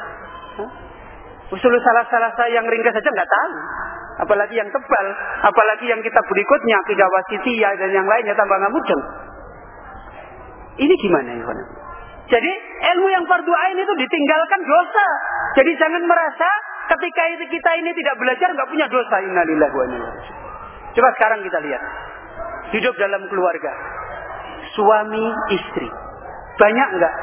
Speaker 1: Usul salah-salah saya yang ringkas saja nggak tahu. Apalagi yang tebal, apalagi yang kitab berikutnya, akidah wasitiyah dan yang lainnya tambah nggak mudeng. Ini gimana ya? Jadi ilmu yang fardu ain itu ditinggalkan dosa. Jadi jangan merasa ketika itu kita ini tidak belajar nggak punya dosa. Innalillahi wa inna ilaihi raji'un. Coba sekarang kita lihat hidup dalam keluarga, suami istri, banyak nggak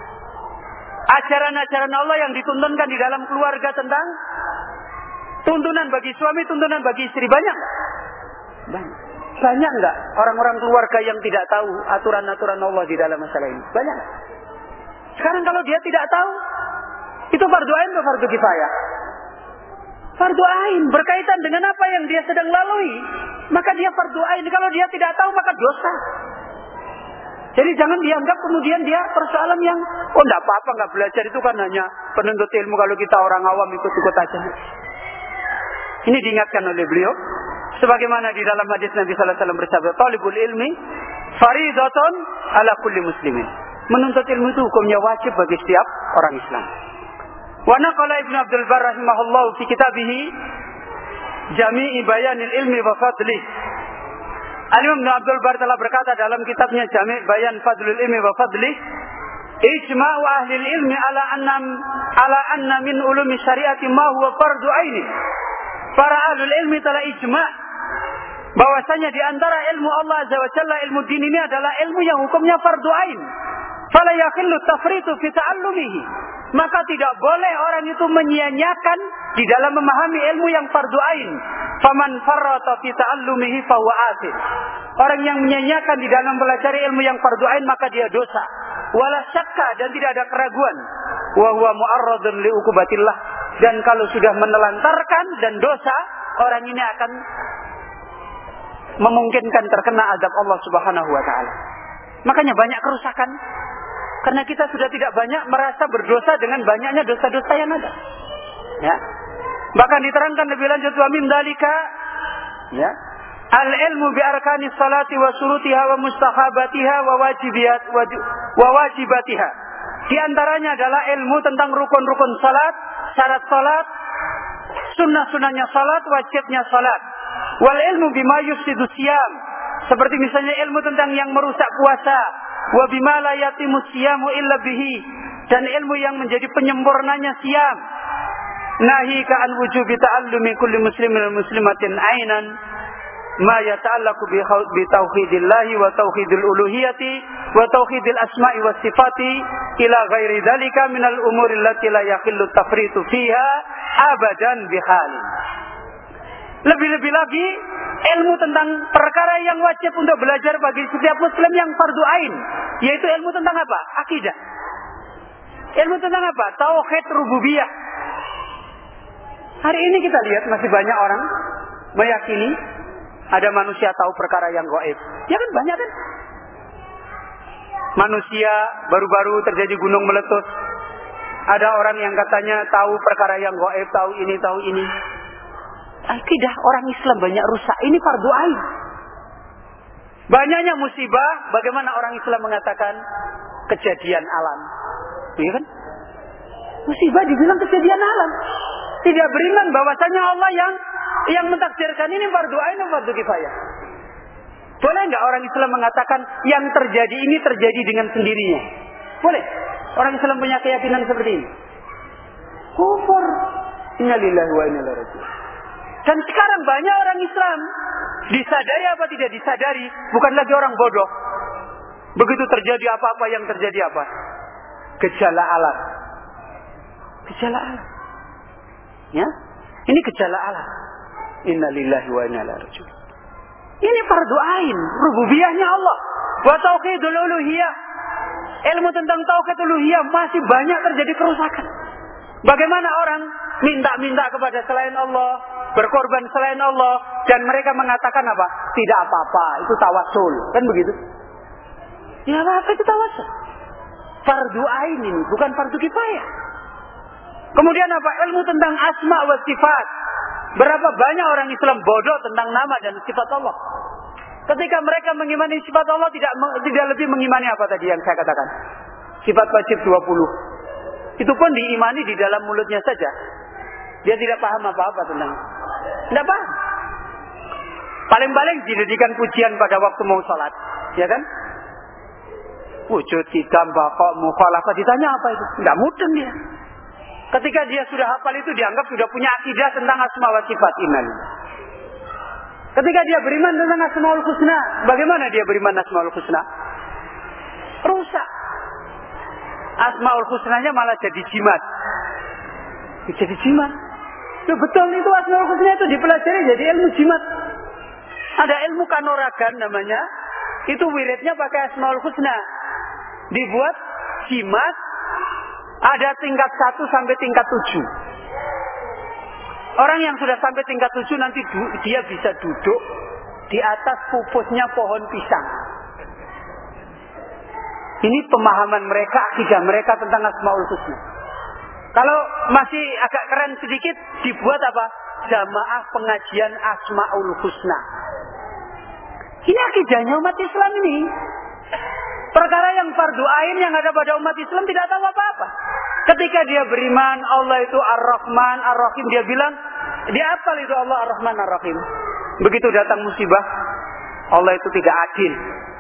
Speaker 1: ajaran-ajaran Allah yang dituntunkan di dalam keluarga tentang tuntunan bagi suami, tuntunan bagi istri, banyak nggak? Banyak. Banyak nggak orang-orang keluarga yang tidak tahu aturan-aturan Allah di dalam masalah ini? Banyak. Sekarang kalau dia tidak tahu, itu fardu ain atau fardu kifayah? Fardu ain, berkaitan dengan apa yang dia sedang lalui, maka dia fardu ain. Kalau dia tidak tahu, maka dosa. Jadi jangan dianggap kemudian dia persoalan yang, oh enggak apa-apa, enggak belajar itu kan hanya penuntut ilmu, kalau kita orang awam ikut-ikut aja. Ini diingatkan oleh beliau, sebagaimana di dalam hadis Nabi sallallahu alaihi wasallam bersabda, talibul ilmi faridatun ala kulli muslimin. Menuntut ilmu itu hukumnya wajib bagi setiap orang Islam. Wa naqala Ibnu Abdul Barr rahimahullah fi kitabih Jami'i Bayanil Ilmi wa Fadlih. Al-Imam Ibnu Abdul Barr telah berkata dalam kitabnya Jami' Bayan Fadlul Ilmi wa Fadlih, ijma'u ahli ilmi ala anna ala anna min ulumi syariati ma huwa fardu aini. Para ahli ilmi telah ijma' bahwasanya di antara ilmu Allah Azza wa Jalla, ilmu din ini adalah ilmu yang hukumnya fardu ain. Fala yakhillu tafritu fi ta'allumihi. Maka tidak boleh orang itu menyia-nyiakan di dalam memahami ilmu yang fardu ain. Faman farrata fi ta'allumihi fa huwa athim. Orang yang menyia-nyiakan di dalam mempelajari ilmu yang fardu ain maka dia dosa. Wala syakka, dan tidak ada keraguan. Wa huwa mu'arradun li uqubatillah. Dan kalau sudah menelantarkan dan dosa, orang ini akan memungkinkan terkena azab Allah Subhanahu wa taala. Makanya banyak kerusakan karena kita sudah tidak banyak merasa berdosa dengan banyaknya dosa-dosa yang ada. Ya. Bahkan diterangkan lebih lanjut, wa min dzalika ya, al ilmu bi arkanis salati wa syurutiha wa mustahabatiha wa wajibiat wa wajibatiha. Di antaranya adalah ilmu tentang rukun-rukun salat, syarat salat, sunnah-sunnahnya salat, wajibnya salat. Wal ilmu bima yufsidu siyam, seperti misalnya ilmu tentang yang merusak puasa, wa bima la yatimu siyamu illa bihi, dan ilmu yang menjadi penyempurnanya siam. Nahika an wujubi ta'allumi kulli muslimin wa muslimatin ainan ma yata'allaqu bi tauhidillahi wa tauhidil uluhiyati wa tauhidil asma'i was sifati ila ghairi dzalika minal umuri allati la yakhillu tafritu fiha abadan bihalin. Lebih-lebih lagi ilmu tentang perkara yang wajib untuk belajar bagi setiap muslim yang fardu ain, yaitu ilmu tentang apa? Akidah. Ilmu tentang apa? Tauhid rububiyah. Hari ini kita lihat masih banyak orang meyakini ada manusia tahu perkara yang gaib. Ya kan, banyak kan? Manusia baru-baru terjadi gunung meletus. Ada orang yang katanya tahu perkara yang gaib, tahu ini, tahu ini. Akidah orang Islam banyak rusak. Ini fardu ain. Banyaknya musibah, bagaimana orang Islam mengatakan kejadian alam. Iya kan? Musibah dibilang kejadian alam. Tidak beriman bahwasanya Allah yang yang mentakdirkan ini fardu ain atau fardu kifayah. Boleh enggak orang Islam mengatakan yang terjadi ini terjadi dengan sendirinya? Boleh. Orang Islam punya keyakinan seperti ini. Kufur. Inna lillahi wa inna ilaihi raji'un. Dan sekarang banyak orang Islam, disadari apa tidak disadari, bukan lagi orang bodoh. Begitu terjadi apa-apa, yang terjadi apa? Gejala alam. Gejala alam. Ya? Ini gejala alam. Inna lillahi wa inna ilaihi raji'un. Ini fardu ain, rububiyahnya Allah. Wa tauhidul uluhiyah. Ilmu tentang tauhid uluhiyah masih banyak terjadi kerusakan. Bagaimana orang minta-minta kepada selain Allah, berkorban selain Allah, dan mereka mengatakan apa? Tidak apa-apa, itu tawasul. Kan begitu? Ya apa itu tawasul? Fardu ain ini, bukan fardu kifayah. Kemudian apa? Ilmu tentang asma wa sifat. Berapa banyak orang Islam bodoh tentang nama dan sifat Allah. Ketika mereka mengimani sifat Allah, tidak tidak lebih mengimani apa tadi yang saya katakan. Sifat wajib dua puluh. Itu pun diimani di dalam mulutnya saja. Dia tidak paham apa-apa tentang. Tidak paham. Paling-paling dijadikan pujian pada waktu mau sholat. Ya kan? Wujud, kitam, bakok, mukhalafah. Ditanya apa itu? Tidak mudeng dia. Ketika dia sudah hafal itu, dianggap sudah punya akidah tentang asma wa sifat iman. Ketika dia beriman tentang asmaul husna, bagaimana dia beriman asmaul husna? Rusak. Asmaul husnanya malah jadi jimat. Jadi jimat. Ya betul itu asmaul husna itu dipelajari jadi ilmu jimat. Ada ilmu kanuragan namanya. Itu wiridnya pakai asmaul husna. Dibuat jimat. Ada tingkat satu sampai tingkat tujuh. Orang yang sudah sampai tingkat tujuh nanti du- dia bisa duduk di atas pupusnya pohon pisang. Ini pemahaman mereka, akidah mereka tentang asmaul husna. Kalau masih agak keren sedikit, dibuat apa? Jamaah pengajian asmaul husna. Ini akidahnya umat Islam ini. Perkara yang fardu ain yang ada pada umat Islam tidak tahu apa-apa. Ketika dia beriman Allah itu Ar-Rahman, Ar-Rahim, dia bilang, dia hafal itu Allah Ar-Rahman, Ar-Rahim. Begitu datang musibah, Allah itu tidak adil.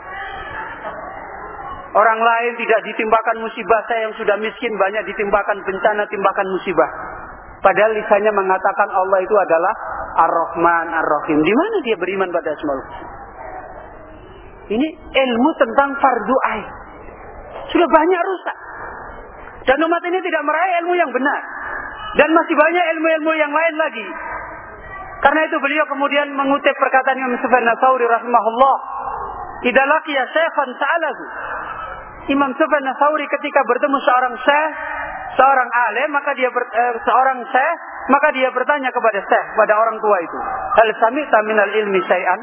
Speaker 1: Orang lain tidak ditimpakan musibah, saya yang sudah miskin banyak ditimpakan bencana, timpakan musibah. Padahal lisannya mengatakan Allah itu adalah Ar-Rahman, Ar-Rahim. Di mana dia beriman pada Asmaul Husna? Ini ilmu tentang fardu ain. Sudah banyak rusak. Dan umat ini tidak meraih ilmu yang benar. Dan masih banyak ilmu-ilmu yang lain lagi. Karena itu beliau kemudian mengutip perkataan Imam Sufyan Ats-Tsauri rahimahullah. Idza laqiya syaikhan sa'alahu. Imam Sufyan Ats-Tsauri ketika bertemu seorang syekh, seorang alim, maka dia ber, eh, seorang syekh, maka dia bertanya kepada syekh, pada orang tua itu, hal sami'ta minal ilmi syai'an?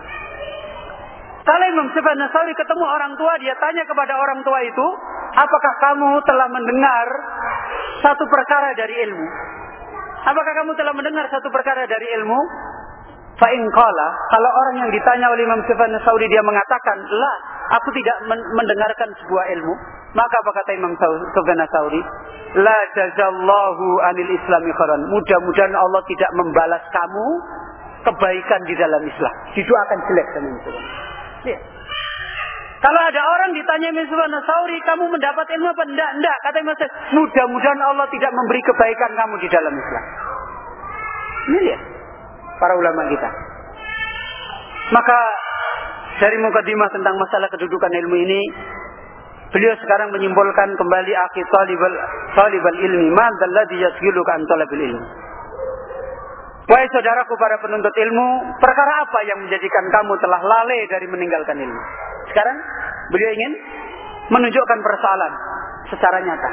Speaker 1: Kalau Imam Sufyan Ats-Tsauri ketemu orang tua, dia tanya kepada orang tua itu, apakah kamu telah mendengar satu perkara dari ilmu? Apakah kamu telah mendengar satu perkara dari ilmu? Fa in qala, kalau orang yang ditanya oleh Imam Sufyan Ats-Tsauri dia mengatakan, "La, aku tidak men- mendengarkan sebuah ilmu." Maka apa kata Imam Sufyan Ats-Tsauri? La jazallahu anil islami khairan. Mudah-mudahan Allah tidak membalas kamu kebaikan di dalam Islam. Didoakan jelek sama itu. Ya. Kalau ada orang ditanya Imam Sufyan Ats-Tsauri, kamu mendapat ilmu apa? Enggak, enggak. Kata Imam Sufyan, mudah-mudahan Allah tidak memberi kebaikan kamu di dalam Islam. Ini lihat para ulama kita. Maka dari mukadimah tentang masalah kedudukan ilmu ini, beliau sekarang menyimpulkan kembali akid talibal talibal ilmi, ma alladhi yashghiluka an talabil ilmi. Wahai saudaraku para penuntut ilmu, perkara apa yang menjadikan kamu telah lalai dari meninggalkan ilmu? Sekarang beliau ingin menunjukkan persoalan secara nyata.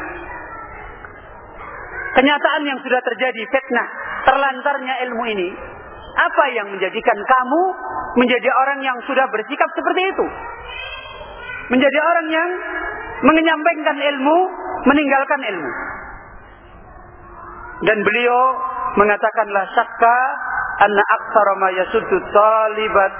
Speaker 1: Kenyataan yang sudah terjadi, fitnah, terlantarnya ilmu ini, apa yang menjadikan kamu menjadi orang yang sudah bersikap seperti itu? Menjadi orang yang menyampaikan ilmu, meninggalkan ilmu. Dan beliau mengatakan la syakka anna aktsara ma yasuddu talibat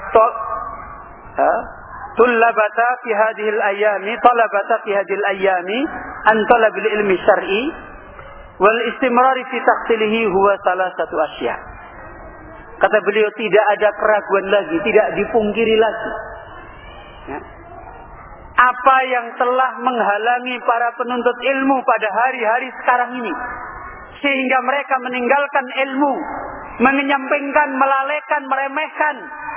Speaker 1: tullabata fi hadhihi al-ayami talabata fi hadhihi al-ayami an talabil ilmi syar'i wal istimrar fi tahsilihi huwa salah satu asya. Kata beliau tidak ada keraguan lagi, tidak dipungkiri lagi. Ya. Apa yang telah menghalangi para penuntut ilmu pada hari-hari sekarang ini sehingga mereka meninggalkan ilmu, menyampaikan, melalaikan, meremehkan,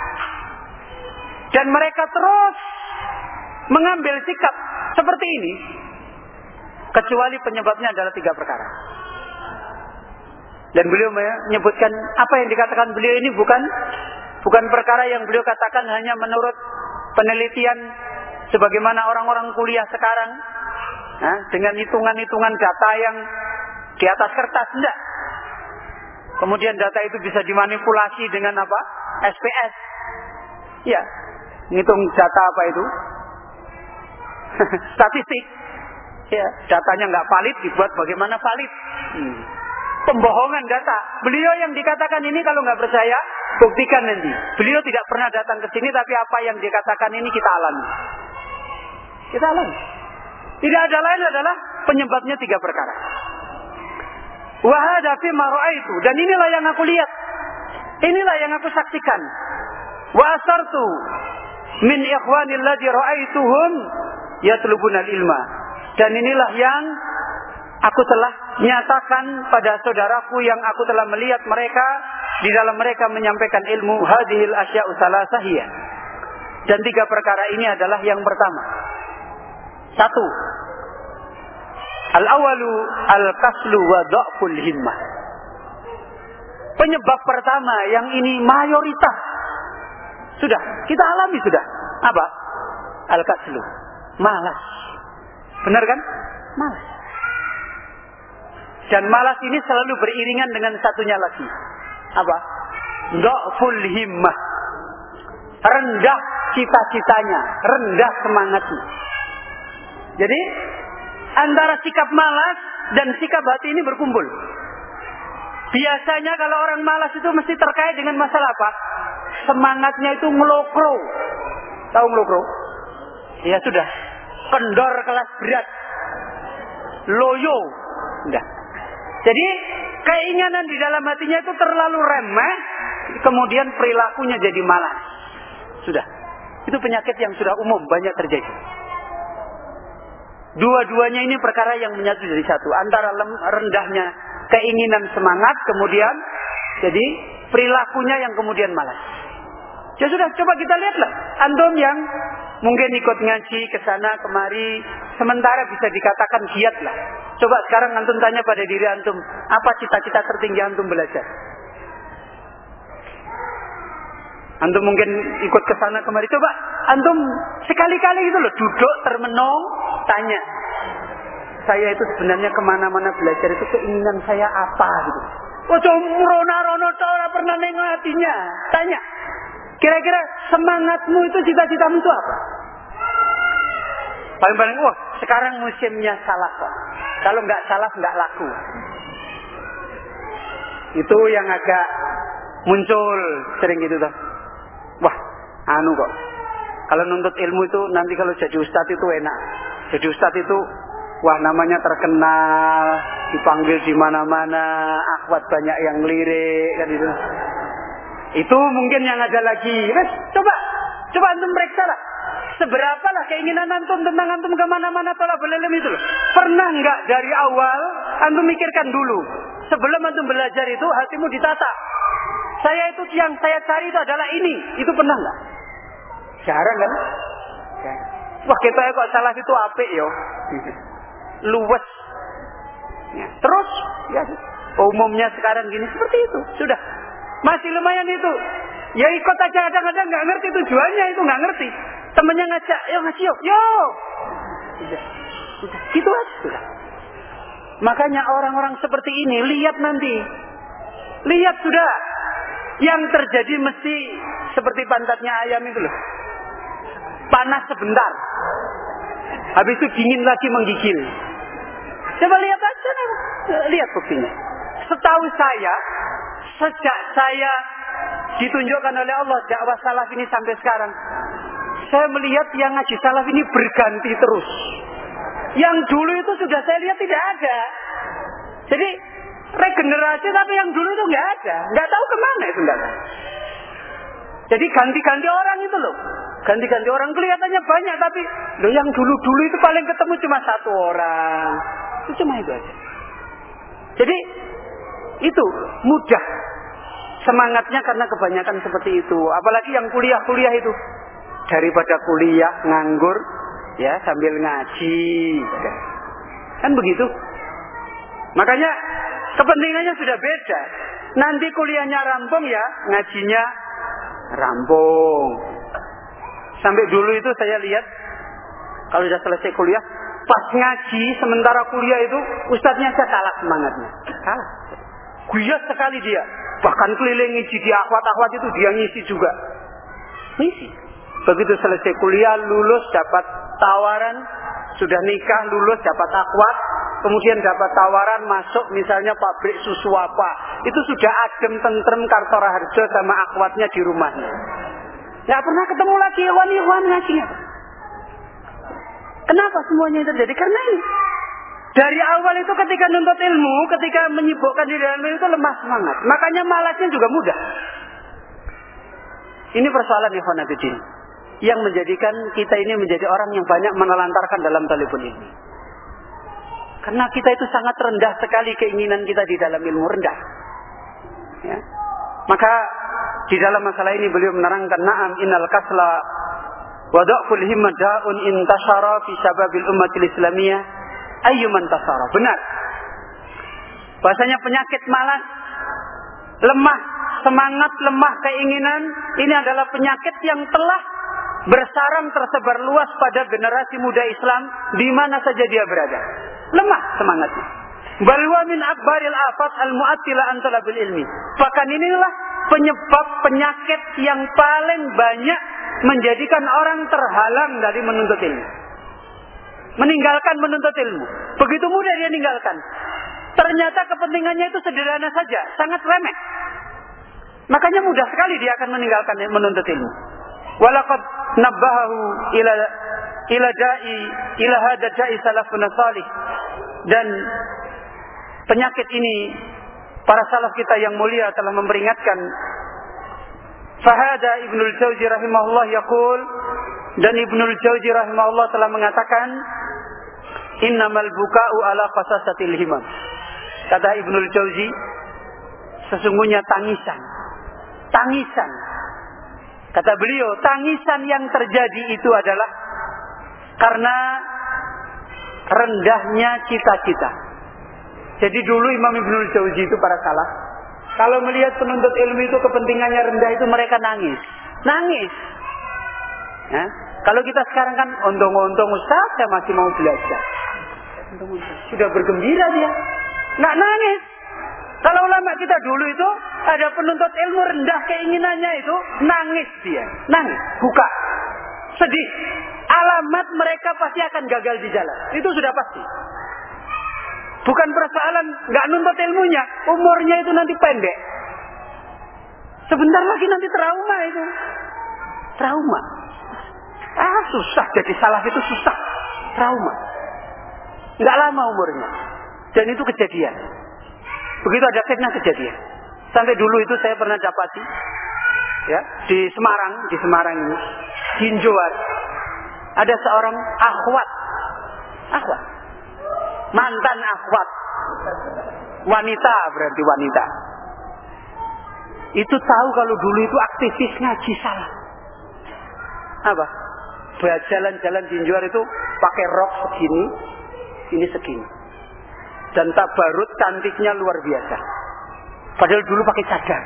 Speaker 1: dan mereka terus mengambil sikap seperti ini, kecuali penyebabnya adalah tiga perkara. Dan beliau menyebutkan apa yang dikatakan beliau ini bukan bukan perkara yang beliau katakan hanya menurut penelitian sebagaimana orang-orang kuliah sekarang, nah, dengan hitungan-hitungan data yang di atas kertas, enggak. Kemudian data itu bisa dimanipulasi dengan apa? S P S. Ya, ngitung data apa itu? Statistik. Ya, datanya enggak valid dibuat bagaimana valid. Hmm. Pembohongan data. Beliau yang dikatakan ini kalau nggak percaya, buktikan nanti. Beliau tidak pernah datang ke sini, tapi apa yang dikatakan ini kita alami. Kita alami. Tidak ada lain adalah penyebabnya tiga perkara. Wa hadza fi ma ra'aitu, dan inilah yang aku lihat. Inilah yang aku saksikan. Wa asartu min ikhwani alladhi ra'aituhum yatlubuna al-ilma. Dan inilah yang aku telah nyatakan pada saudaraku yang aku telah melihat mereka di dalam mereka menyampaikan ilmu. Hadhil asya'u salasahiyah. Dan tiga perkara ini adalah yang pertama. Satu, al-awalu al-kaslu wa dha'ful himmah. Penyebab pertama yang ini mayoritas sudah kita alami sudah. Apa? Al-kaslu, malas. Benar kan? Malas. Dan malas ini selalu beriringan dengan satunya lagi. Apa? Dha'ful himmah. Rendah cita-citanya, rendah semangatnya. Jadi antara sikap malas dan sikap hati ini berkumpul. Biasanya kalau orang malas itu mesti terkait dengan masalah apa? Semangatnya itu ngelokro. Tahu ngelokro? Ya sudah. Kendor kelas berat. Loyo. Enggak. Jadi keinginan di dalam hatinya itu terlalu remeh, kemudian perilakunya jadi malas. Sudah. Itu penyakit yang sudah umum banyak terjadi. Dua-duanya ini perkara yang menyatu dari satu. Antara rendahnya keinginan semangat, kemudian jadi perilakunya yang kemudian malas. Ya sudah, coba kita lihatlah. Antum yang mungkin ikut ngaji ke sana kemari, sementara bisa dikatakan giat lah. Coba sekarang antum tanya pada diri antum, apa cita-cita tertinggi antum belajar? Antum mungkin ikut ke sana kemari, coba antum sekali-kali gitu loh, duduk termenung, tanya. Saya itu sebenarnya kemana-mana belajar itu keinginan saya apa gitu. Oh, rona-rono ora pernah nengok hatinya. Tanya. Kira-kira semangatmu itu, cita-citamu itu apa? Paling-paling, wah sekarang musimnya salaf kok. Kalau nggak salaf nggak laku. Itu yang agak muncul sering gitu tuh. Wah, anu kok. Kalau nuntut ilmu itu nanti kalau jadi ustadz itu enak. Jadi ustadz itu wah namanya terkenal, dipanggil di mana-mana, akhwat banyak yang lirik kan itu. Itu mungkin yang ada lagi. Wes, coba, coba antum periksa lah. Seberapa lah keinginan antum tentang antum kemana-mana thalabul ilm itu loh. Pernah nggak dari awal antum mikirkan dulu sebelum antum belajar itu hatimu ditata. Saya itu yang saya cari itu adalah ini. Itu pernah nggak? Jarang kan? Wah kita kok salah itu apik yo. Luwes. Ya, terus ya umumnya sekarang gini seperti itu. Sudah. Masih lumayan itu. Ya ikut aja, kadang-kadang nggak ngerti tujuannya, itu nggak ngerti. Temennya ngajak, yo ngaji yuk, yo. Sudah, sudah, gitu aja sudah. Makanya orang-orang seperti ini lihat nanti, lihat sudah, yang terjadi mesti seperti pantatnya ayam itu loh. Panas sebentar, habis itu dingin lagi menggigil. Coba lihat aja, lihat buktinya. Setahu saya, sejak saya ditunjukkan oleh Allah dakwah salaf ini sampai sekarang, saya melihat yang ngaji salaf ini berganti terus. Yang dulu itu sudah saya lihat tidak ada. Jadi regenerasi, tapi yang dulu itu nggak ada, nggak tahu kemana itu nggak tahu. Jadi ganti-ganti orang itu loh, ganti-ganti orang kelihatannya banyak, tapi loh yang dulu-dulu itu paling ketemu cuma satu orang, itu cuma itu aja. Jadi itu mudah semangatnya karena kebanyakan seperti itu. Apalagi yang kuliah-kuliah itu, daripada kuliah nganggur ya sambil ngaji kan begitu. Makanya kepentingannya sudah beda. Nanti kuliahnya rampung ya ngajinya rampung. Sampai dulu itu saya lihat kalau sudah selesai kuliah, pas ngaji sementara kuliah itu ustadznya saya kalah semangatnya, kalah. Guyas sekali dia. Bahkan keliling ngisi di akhwat-akhwat itu dia ngisi juga. Ngisi. Begitu selesai kuliah, lulus, dapat tawaran, sudah nikah, lulus, dapat akhwat, kemudian dapat tawaran masuk misalnya pabrik susu apa, itu sudah adem tentrem Kartora Harjo sama akhwatnya di rumahnya. Nggak pernah ketemu lagi ikhwan-ikhwan ngajinya. Kenapa semuanya itu terjadi? Karena ini. Dari awal itu ketika nuntut ilmu, ketika menyibukkan diri dalam ilmu itu lemah semangat. Makanya malasnya juga mudah. Ini persoalan ikhwan fillah yang menjadikan kita ini menjadi orang yang banyak menelantarkan dalam talibul ilmi. Karena kita itu sangat rendah sekali keinginan kita di dalam ilmu, rendah. Ya. Maka di dalam masalah ini beliau menerangkan, na'am innal kasla wa dha'ful himmah da'un intashara fi syababil ummatil islamiyah ayyuman tasara. Benar. Bahasanya penyakit malas, lemah semangat, lemah keinginan, ini adalah penyakit yang telah bersarang tersebar luas pada generasi muda Islam di mana saja dia berada. Lemah semangatnya. Bal wa min akbaril afat al-mu'attila an talabil ilmi. Bahkan inilah penyebab penyakit yang paling banyak menjadikan orang terhalang dari menuntut ilmu. Meninggalkan menuntut ilmu. Begitu mudah dia meninggalkan. Ternyata kepentingannya itu sederhana saja, sangat remeh. Makanya mudah sekali dia akan meninggalkan menuntut ilmu. Walaqad nabbahahu ila ila da'i ila hada da'i salafun salih. Dan penyakit ini para salaf kita yang mulia telah memperingatkan. Fahada Ibnul Jauzi rahimahullah yaqul, dan Ibnul Jauzi rahimahullah telah mengatakan, innamal buka'u ala qasasatil himam. Kata Ibnul Jauzi, sesungguhnya tangisan tangisan kata beliau, tangisan yang terjadi itu adalah karena rendahnya cita-cita. Jadi dulu Imam Ibnul Jauzi itu para salaf, kalau melihat penuntut ilmu itu kepentingannya rendah itu mereka nangis. Nangis. Ya? Kalau kita sekarang kan ontong-ontong, Ustaz saya masih mau belajar. Sudah bergembira dia. Nggak nangis. Kalau ulama kita dulu itu ada penuntut ilmu rendah keinginannya itu nangis dia. Nangis. Buka. Sedih. Alamat mereka pasti akan gagal di jalan. Itu sudah pasti. Bukan persoalan nggak nuntut ilmunya, umurnya itu nanti pendek. Sebentar lagi nanti trauma itu. Trauma. Ah susah jadi salaf itu susah. Trauma. Nggak lama umurnya. Dan itu kejadian. Begitu ada fitnah kejadian. Sampai dulu itu saya pernah dapati, ya, di Semarang, di Semarang ini, Jinjoar, ada seorang akhwat, akhwat, mantan akhwat, wanita berarti wanita. Itu tahu kalau dulu itu aktivis ngaji salah. Apa? Jalan-jalan Jinjoar itu pakai rok segini, ini segini. Dan tabarut cantiknya luar biasa. Padahal dulu pakai cadar.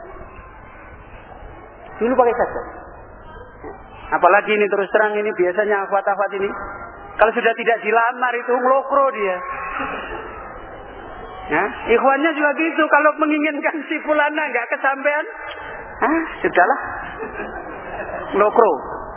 Speaker 1: Dulu pakai cadar. Apalagi ini terus terang ini biasanya akhwat-akhwat ini, kalau sudah tidak dilamar itu ngelokro dia. Ya, ikhwannya juga gitu. Kalau menginginkan si fulana nggak kesampean, ah sudahlah, ngelokro.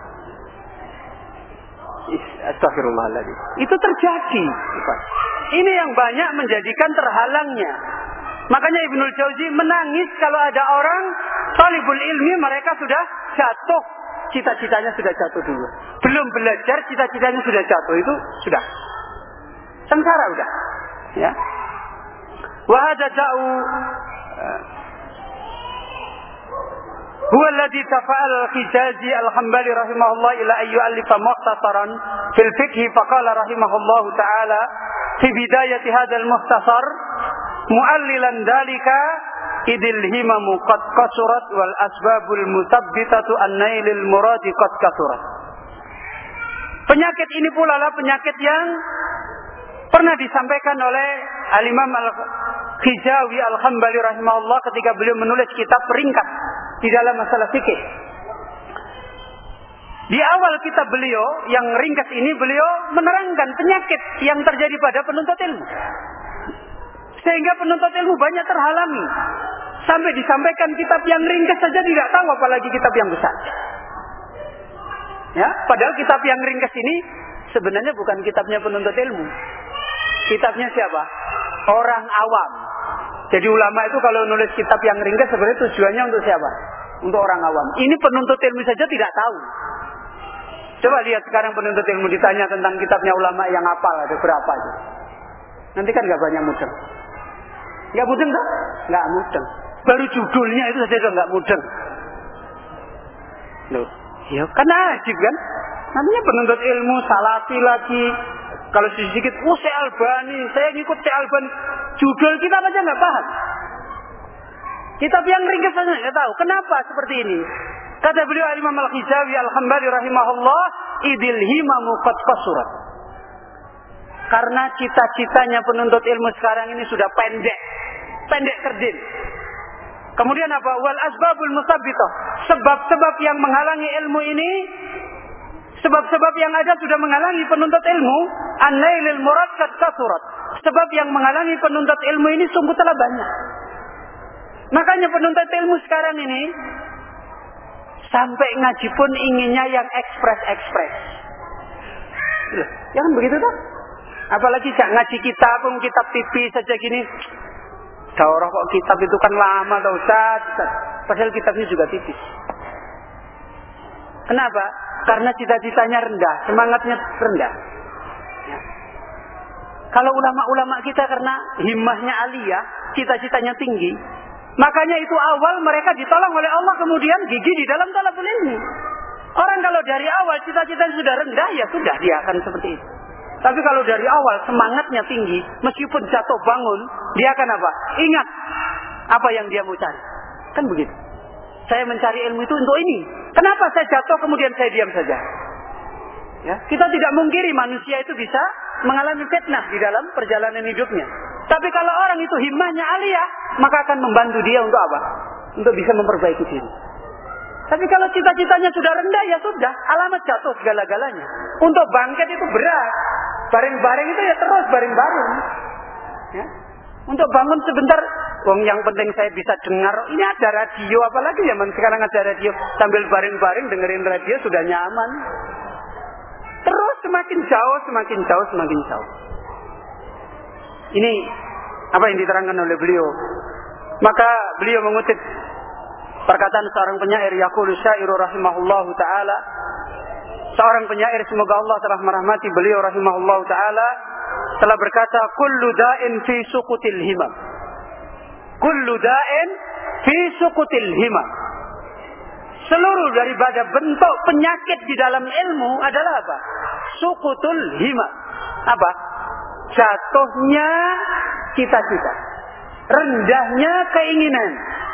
Speaker 1: Astagfirullahaladzim. Itu terjadi. Ini yang banyak menjadikan terhalangnya. Makanya Ibnul Jauzi menangis kalau ada orang talibul ilmi mereka sudah jatuh. Cita-citanya sudah jatuh dulu. Belum belajar cita-citanya sudah jatuh. Itu sudah sengsara udah. Ya. Wa hadza da'u huwa alladhi tafa'al al-Hijazi al-Hanbali rahimahullah ila an yu'allifa mukhtasaran fil fiqh faqala rahimahullah ta'ala fi bidayati hadzal mukhtasar mu'allilan dalika idil himamu qad kasurat wal asbabul muthabbitatu an-nailil muradi qad kasurat. Penyakit ini pula lah penyakit yang pernah disampaikan oleh Al-Imam Al-Hijawi Al-Hanbali rahimahullah ketika beliau menulis kitab peringkat di dalam masalah fikih. Di awal kitab beliau yang ringkas ini beliau menerangkan penyakit yang terjadi pada penuntut ilmu. Sehingga penuntut ilmu banyak terhalangi. Sampai disampaikan kitab yang ringkas saja tidak tahu apalagi kitab yang besar. Ya, padahal kitab yang ringkas ini sebenarnya bukan kitabnya penuntut ilmu. Kitabnya siapa? Orang awam. Jadi ulama itu kalau nulis kitab yang ringkas sebenarnya tujuannya untuk siapa? Untuk orang awam. Ini penuntut ilmu saja tidak tahu. Coba lihat sekarang penuntut ilmu ditanya tentang kitabnya ulama yang hafal ada berapa aja. Nanti kan nggak banyak mudeng. Nggak mudeng kan? Nggak mudeng. Baru judulnya itu saja sudah nggak mudeng. Loh, ya kan ajib kan? Namanya penuntut ilmu, salafi lagi. Kalau sedikit, oh Syekh Albani, saya ngikut Syekh Albani. Judul kita aja nggak paham. Kitab yang ringkas saja nggak tahu. Kenapa seperti ini? Kata beliau Imam Al-Ghizawi Al-Hambali rahimahullah, idil himamu qad qasurat. Karena cita-citanya penuntut ilmu sekarang ini sudah pendek. Pendek kerdil. Kemudian apa? Wal asbabul musabbitah. Sebab-sebab yang menghalangi ilmu ini, sebab-sebab yang ada sudah menghalangi penuntut ilmu, an-nailil murad qad qasurat. Sebab yang menghalangi penuntut ilmu ini sungguh telah banyak. Makanya penuntut ilmu sekarang ini sampai ngaji pun inginnya yang ekspres-ekspres. Ya kan begitu tuh? Apalagi gak ngaji kitab, pun kitab tipis saja gini. Daurah kok kitab itu kan lama tau Ustaz. Padahal kitabnya juga tipis. Kenapa? Karena cita-citanya rendah, semangatnya rendah. Ya. Kalau ulama-ulama kita karena himmahnya aliyah, cita-citanya tinggi, makanya itu awal mereka ditolong oleh Allah, kemudian gigih di dalam talabul ilmi. Orang kalau dari awal cita-citanya sudah rendah, ya sudah dia akan seperti itu. Tapi kalau dari awal semangatnya tinggi, meskipun jatuh bangun, dia akan apa? Ingat apa yang dia mau cari. Kan begitu. Saya mencari ilmu itu untuk ini. Kenapa saya jatuh kemudian saya diam saja? Ya, kita tidak mungkiri manusia itu bisa mengalami fitnah di dalam perjalanan hidupnya. Tapi kalau orang itu himmahnya aliyah, maka akan membantu dia untuk apa? Untuk bisa memperbaiki diri. Tapi kalau cita-citanya sudah rendah, ya sudah, alamat jatuh segala-galanya. Untuk bangkit itu berat. Baring-baring itu ya terus baring-baring. Ya. Untuk bangun sebentar, wong yang penting saya bisa dengar. Ini ada radio, apalagi zaman sekarang ada radio. Sambil baring-baring dengerin radio sudah nyaman. Terus semakin jauh, semakin jauh, semakin jauh. Ini apa yang diterangkan oleh beliau. Maka beliau mengutip perkataan seorang penyair, yaqulu syairu rahimahullahu taala. Seorang penyair, semoga Allah telah merahmati beliau rahimahullahu taala, telah berkata, kullu da'in fi suqutil himam. Kullu da'in fi suqutil himam. Seluruh daripada bentuk penyakit di dalam ilmu adalah apa? Suqutul himam. Apa? Jatuhnya cita-cita. Rendahnya keinginan.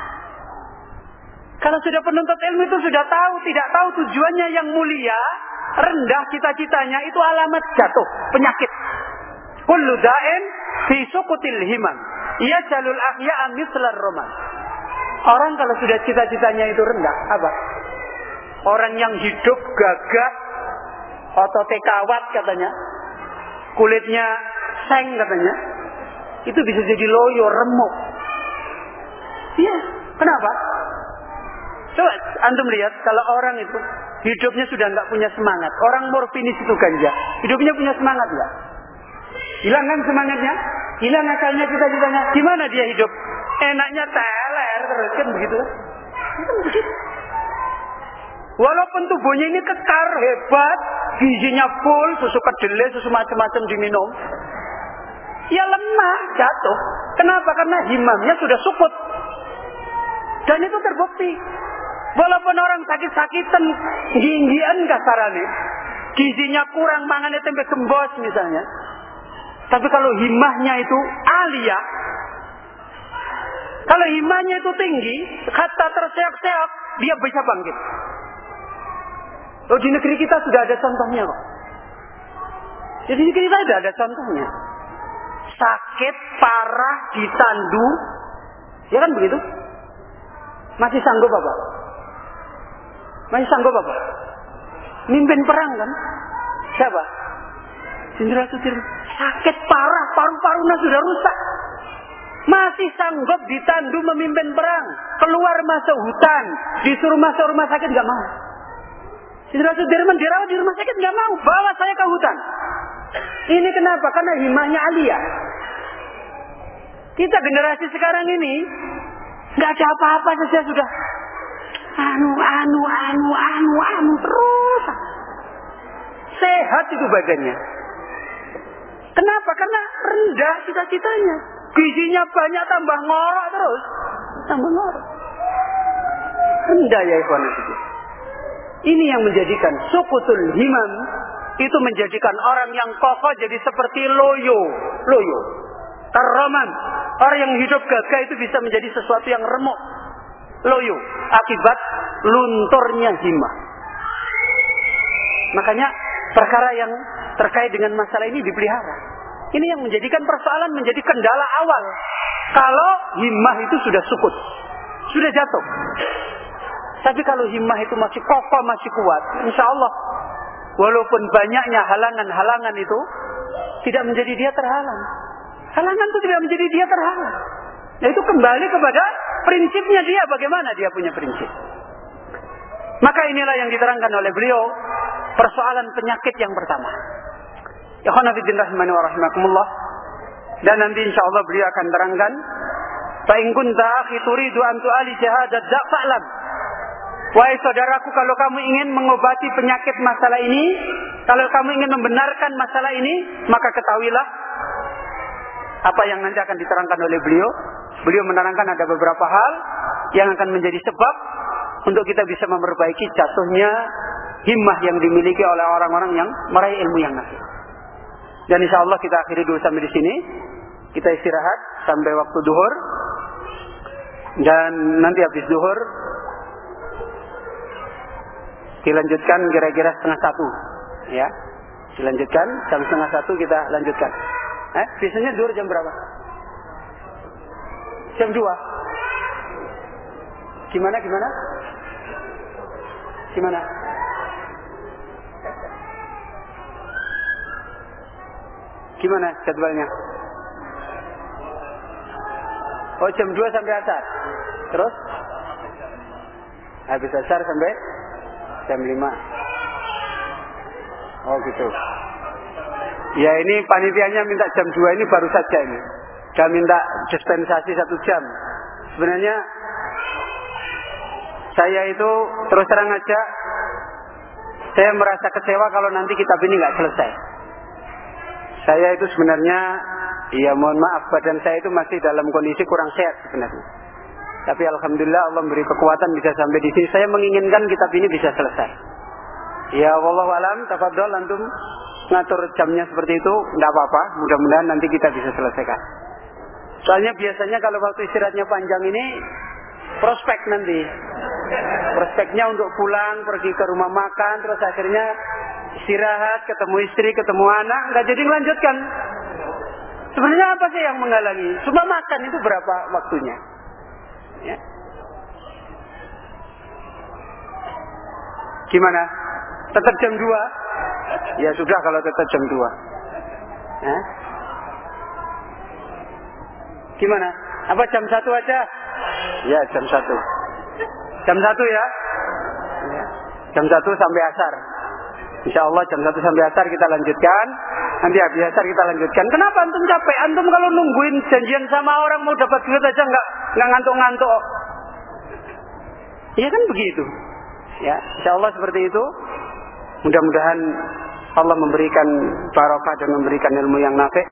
Speaker 1: Kalau sudah penuntut ilmu itu sudah tahu, tidak tahu tujuannya yang mulia, rendah cita-citanya, itu alamat jatuh, penyakit. Kullu da'in fi suqutil himam. Yajalul ahya'a mislar roman. Orang kalau sudah cita-citanya itu rendah, apa? Orang yang hidup gagah, ototnya kawat katanya, kulitnya seng katanya, itu bisa jadi loyo, remuk. Iya, kenapa? Coba antum lihat, kalau orang itu hidupnya sudah nggak punya semangat, orang morfinis itu ganja, hidupnya punya semangat nggak? Hilang kan semangatnya, hilang akalnya, cita-citanya. Gimana dia hidup? Enaknya teler terus kan begitu kan? Kan begitu. Walaupun tubuhnya ini kekar, hebat, gizinya full, susu kedelai, susu macam-macam diminum, ya lemah, jatuh. Kenapa? Karena himamnya sudah sukut. Dan itu terbukti. Walaupun orang sakit-sakitan, ginggian kasarannya, gizinya kurang, mangannya tempe gembos misalnya. Tapi kalau himmahnya itu aliyah, kalau himmahnya itu tinggi, kata terseok-seok, dia bisa bangkit. Oh, di negeri kita sudah ada contohnya kok. Jadi di negeri kita sudah ada contohnya. Sakit parah ditandu, ya kan begitu? Masih sanggup apa? Masih sanggup apa? Mimpin perang kan? Siapa? Jenderal Sudirman. Sakit parah, paru-parunya sudah rusak. Masih sanggup ditandu memimpin perang. Keluar masuk hutan, disuruh masuk rumah sakit, nggak mau. Jenderal Sudirman dirawat di rumah sakit, nggak mau. Bawa saya ke hutan. Ini kenapa? Karena himmahnya aliyah. Kita generasi sekarang ini nggak ada apa-apa saja sudah anu anu anu anu anu terus. Sehat itu badannya. Kenapa? Karena rendah cita-citanya. Gizinya banyak tambah ngorok terus. Tambah ngorok. Rendah ya ikhwan. Ini yang menjadikan sukutul himam itu menjadikan orang yang kokoh jadi seperti loyo. Loyo. Karaman. Orang yang hidup gagah itu bisa menjadi sesuatu yang remuk. Loyo. Akibat lunturnya himmah. Makanya perkara yang terkait dengan masalah ini dipelihara. Ini yang menjadikan persoalan menjadi kendala awal. Kalau himmah itu sudah sukut, sudah jatuh. Tapi kalau himmah itu masih kokoh, masih kuat, insya Allah, walaupun banyaknya halangan-halangan itu, tidak menjadi dia terhalang. Halangan itu tidak menjadi dia terhalang. Nah, itu kembali kepada prinsipnya dia, bagaimana dia punya prinsip. Maka inilah yang diterangkan oleh beliau, persoalan penyakit yang pertama. Ikhwan fillah rahimani wa rahimakumullah. Dan nanti insya Allah beliau akan terangkan, fa in kunta akhi turidu an tu'ali jahadat da fa'lam. Wahai saudaraku, kalau kamu ingin mengobati penyakit masalah ini, kalau kamu ingin membenarkan masalah ini, maka ketahuilah apa yang nanti akan diterangkan oleh beliau. Beliau menerangkan ada beberapa hal yang akan menjadi sebab untuk kita bisa memperbaiki jatuhnya himmah yang dimiliki oleh orang-orang yang meraih ilmu yang nafi. Dan insya Allah kita akhiri dulu sampai di sini. Kita istirahat sampai waktu duhur. Dan nanti habis duhur dilanjutkan kira-kira setengah satu, ya. Dilanjutkan jam setengah satu kita lanjutkan. Eh, biasanya duhur jam berapa? Jam dua. Gimana gimana? Gimana? Gimana jadwalnya? Oh, jam dua sampai asar. Terus? Habis asar sampai jam lima. Oh gitu. Ya ini panitianya minta jam dua ini baru saja ini. Dia minta dispensasi satu jam. Sebenarnya saya itu terus terang aja, saya merasa kecewa kalau nanti kitab ini nggak selesai. Saya itu sebenarnya, ya mohon maaf, badan saya itu masih dalam kondisi kurang sehat sebenarnya. Tapi alhamdulillah Allah memberi kekuatan bisa sampai di sini. Saya menginginkan kitab ini bisa selesai. Ya wallahu alam, tafadhol antum ngatur jamnya seperti itu, enggak apa-apa. Mudah-mudahan nanti kita bisa selesaikan. Soalnya biasanya kalau waktu istirahatnya panjang ini prospek nanti. Prospeknya untuk pulang, pergi ke rumah makan, terus akhirnya istirahat, ketemu istri, ketemu anak, enggak jadi melanjutkan. Sebenarnya apa sih yang menghalangi? Cuma makan itu berapa waktunya? Ya. Gimana? Tetap jam dua? Ya sudah kalau tetap jam dua. Ya. Gimana? Apa jam satu aja? Ya jam satu. Jam satu ya? Ya. Jam satu sampai asar. Insya Allah jam satu sampai asar kita lanjutkan. Nanti habis asar kita lanjutkan. Kenapa antum capek? Antum kalau nungguin janjian sama orang mau dapat duit aja nggak nggak ngantuk-ngantuk. Iya kan begitu. Ya, insya Allah seperti itu. Mudah-mudahan Allah memberikan barokah dan memberikan ilmu yang nafi'.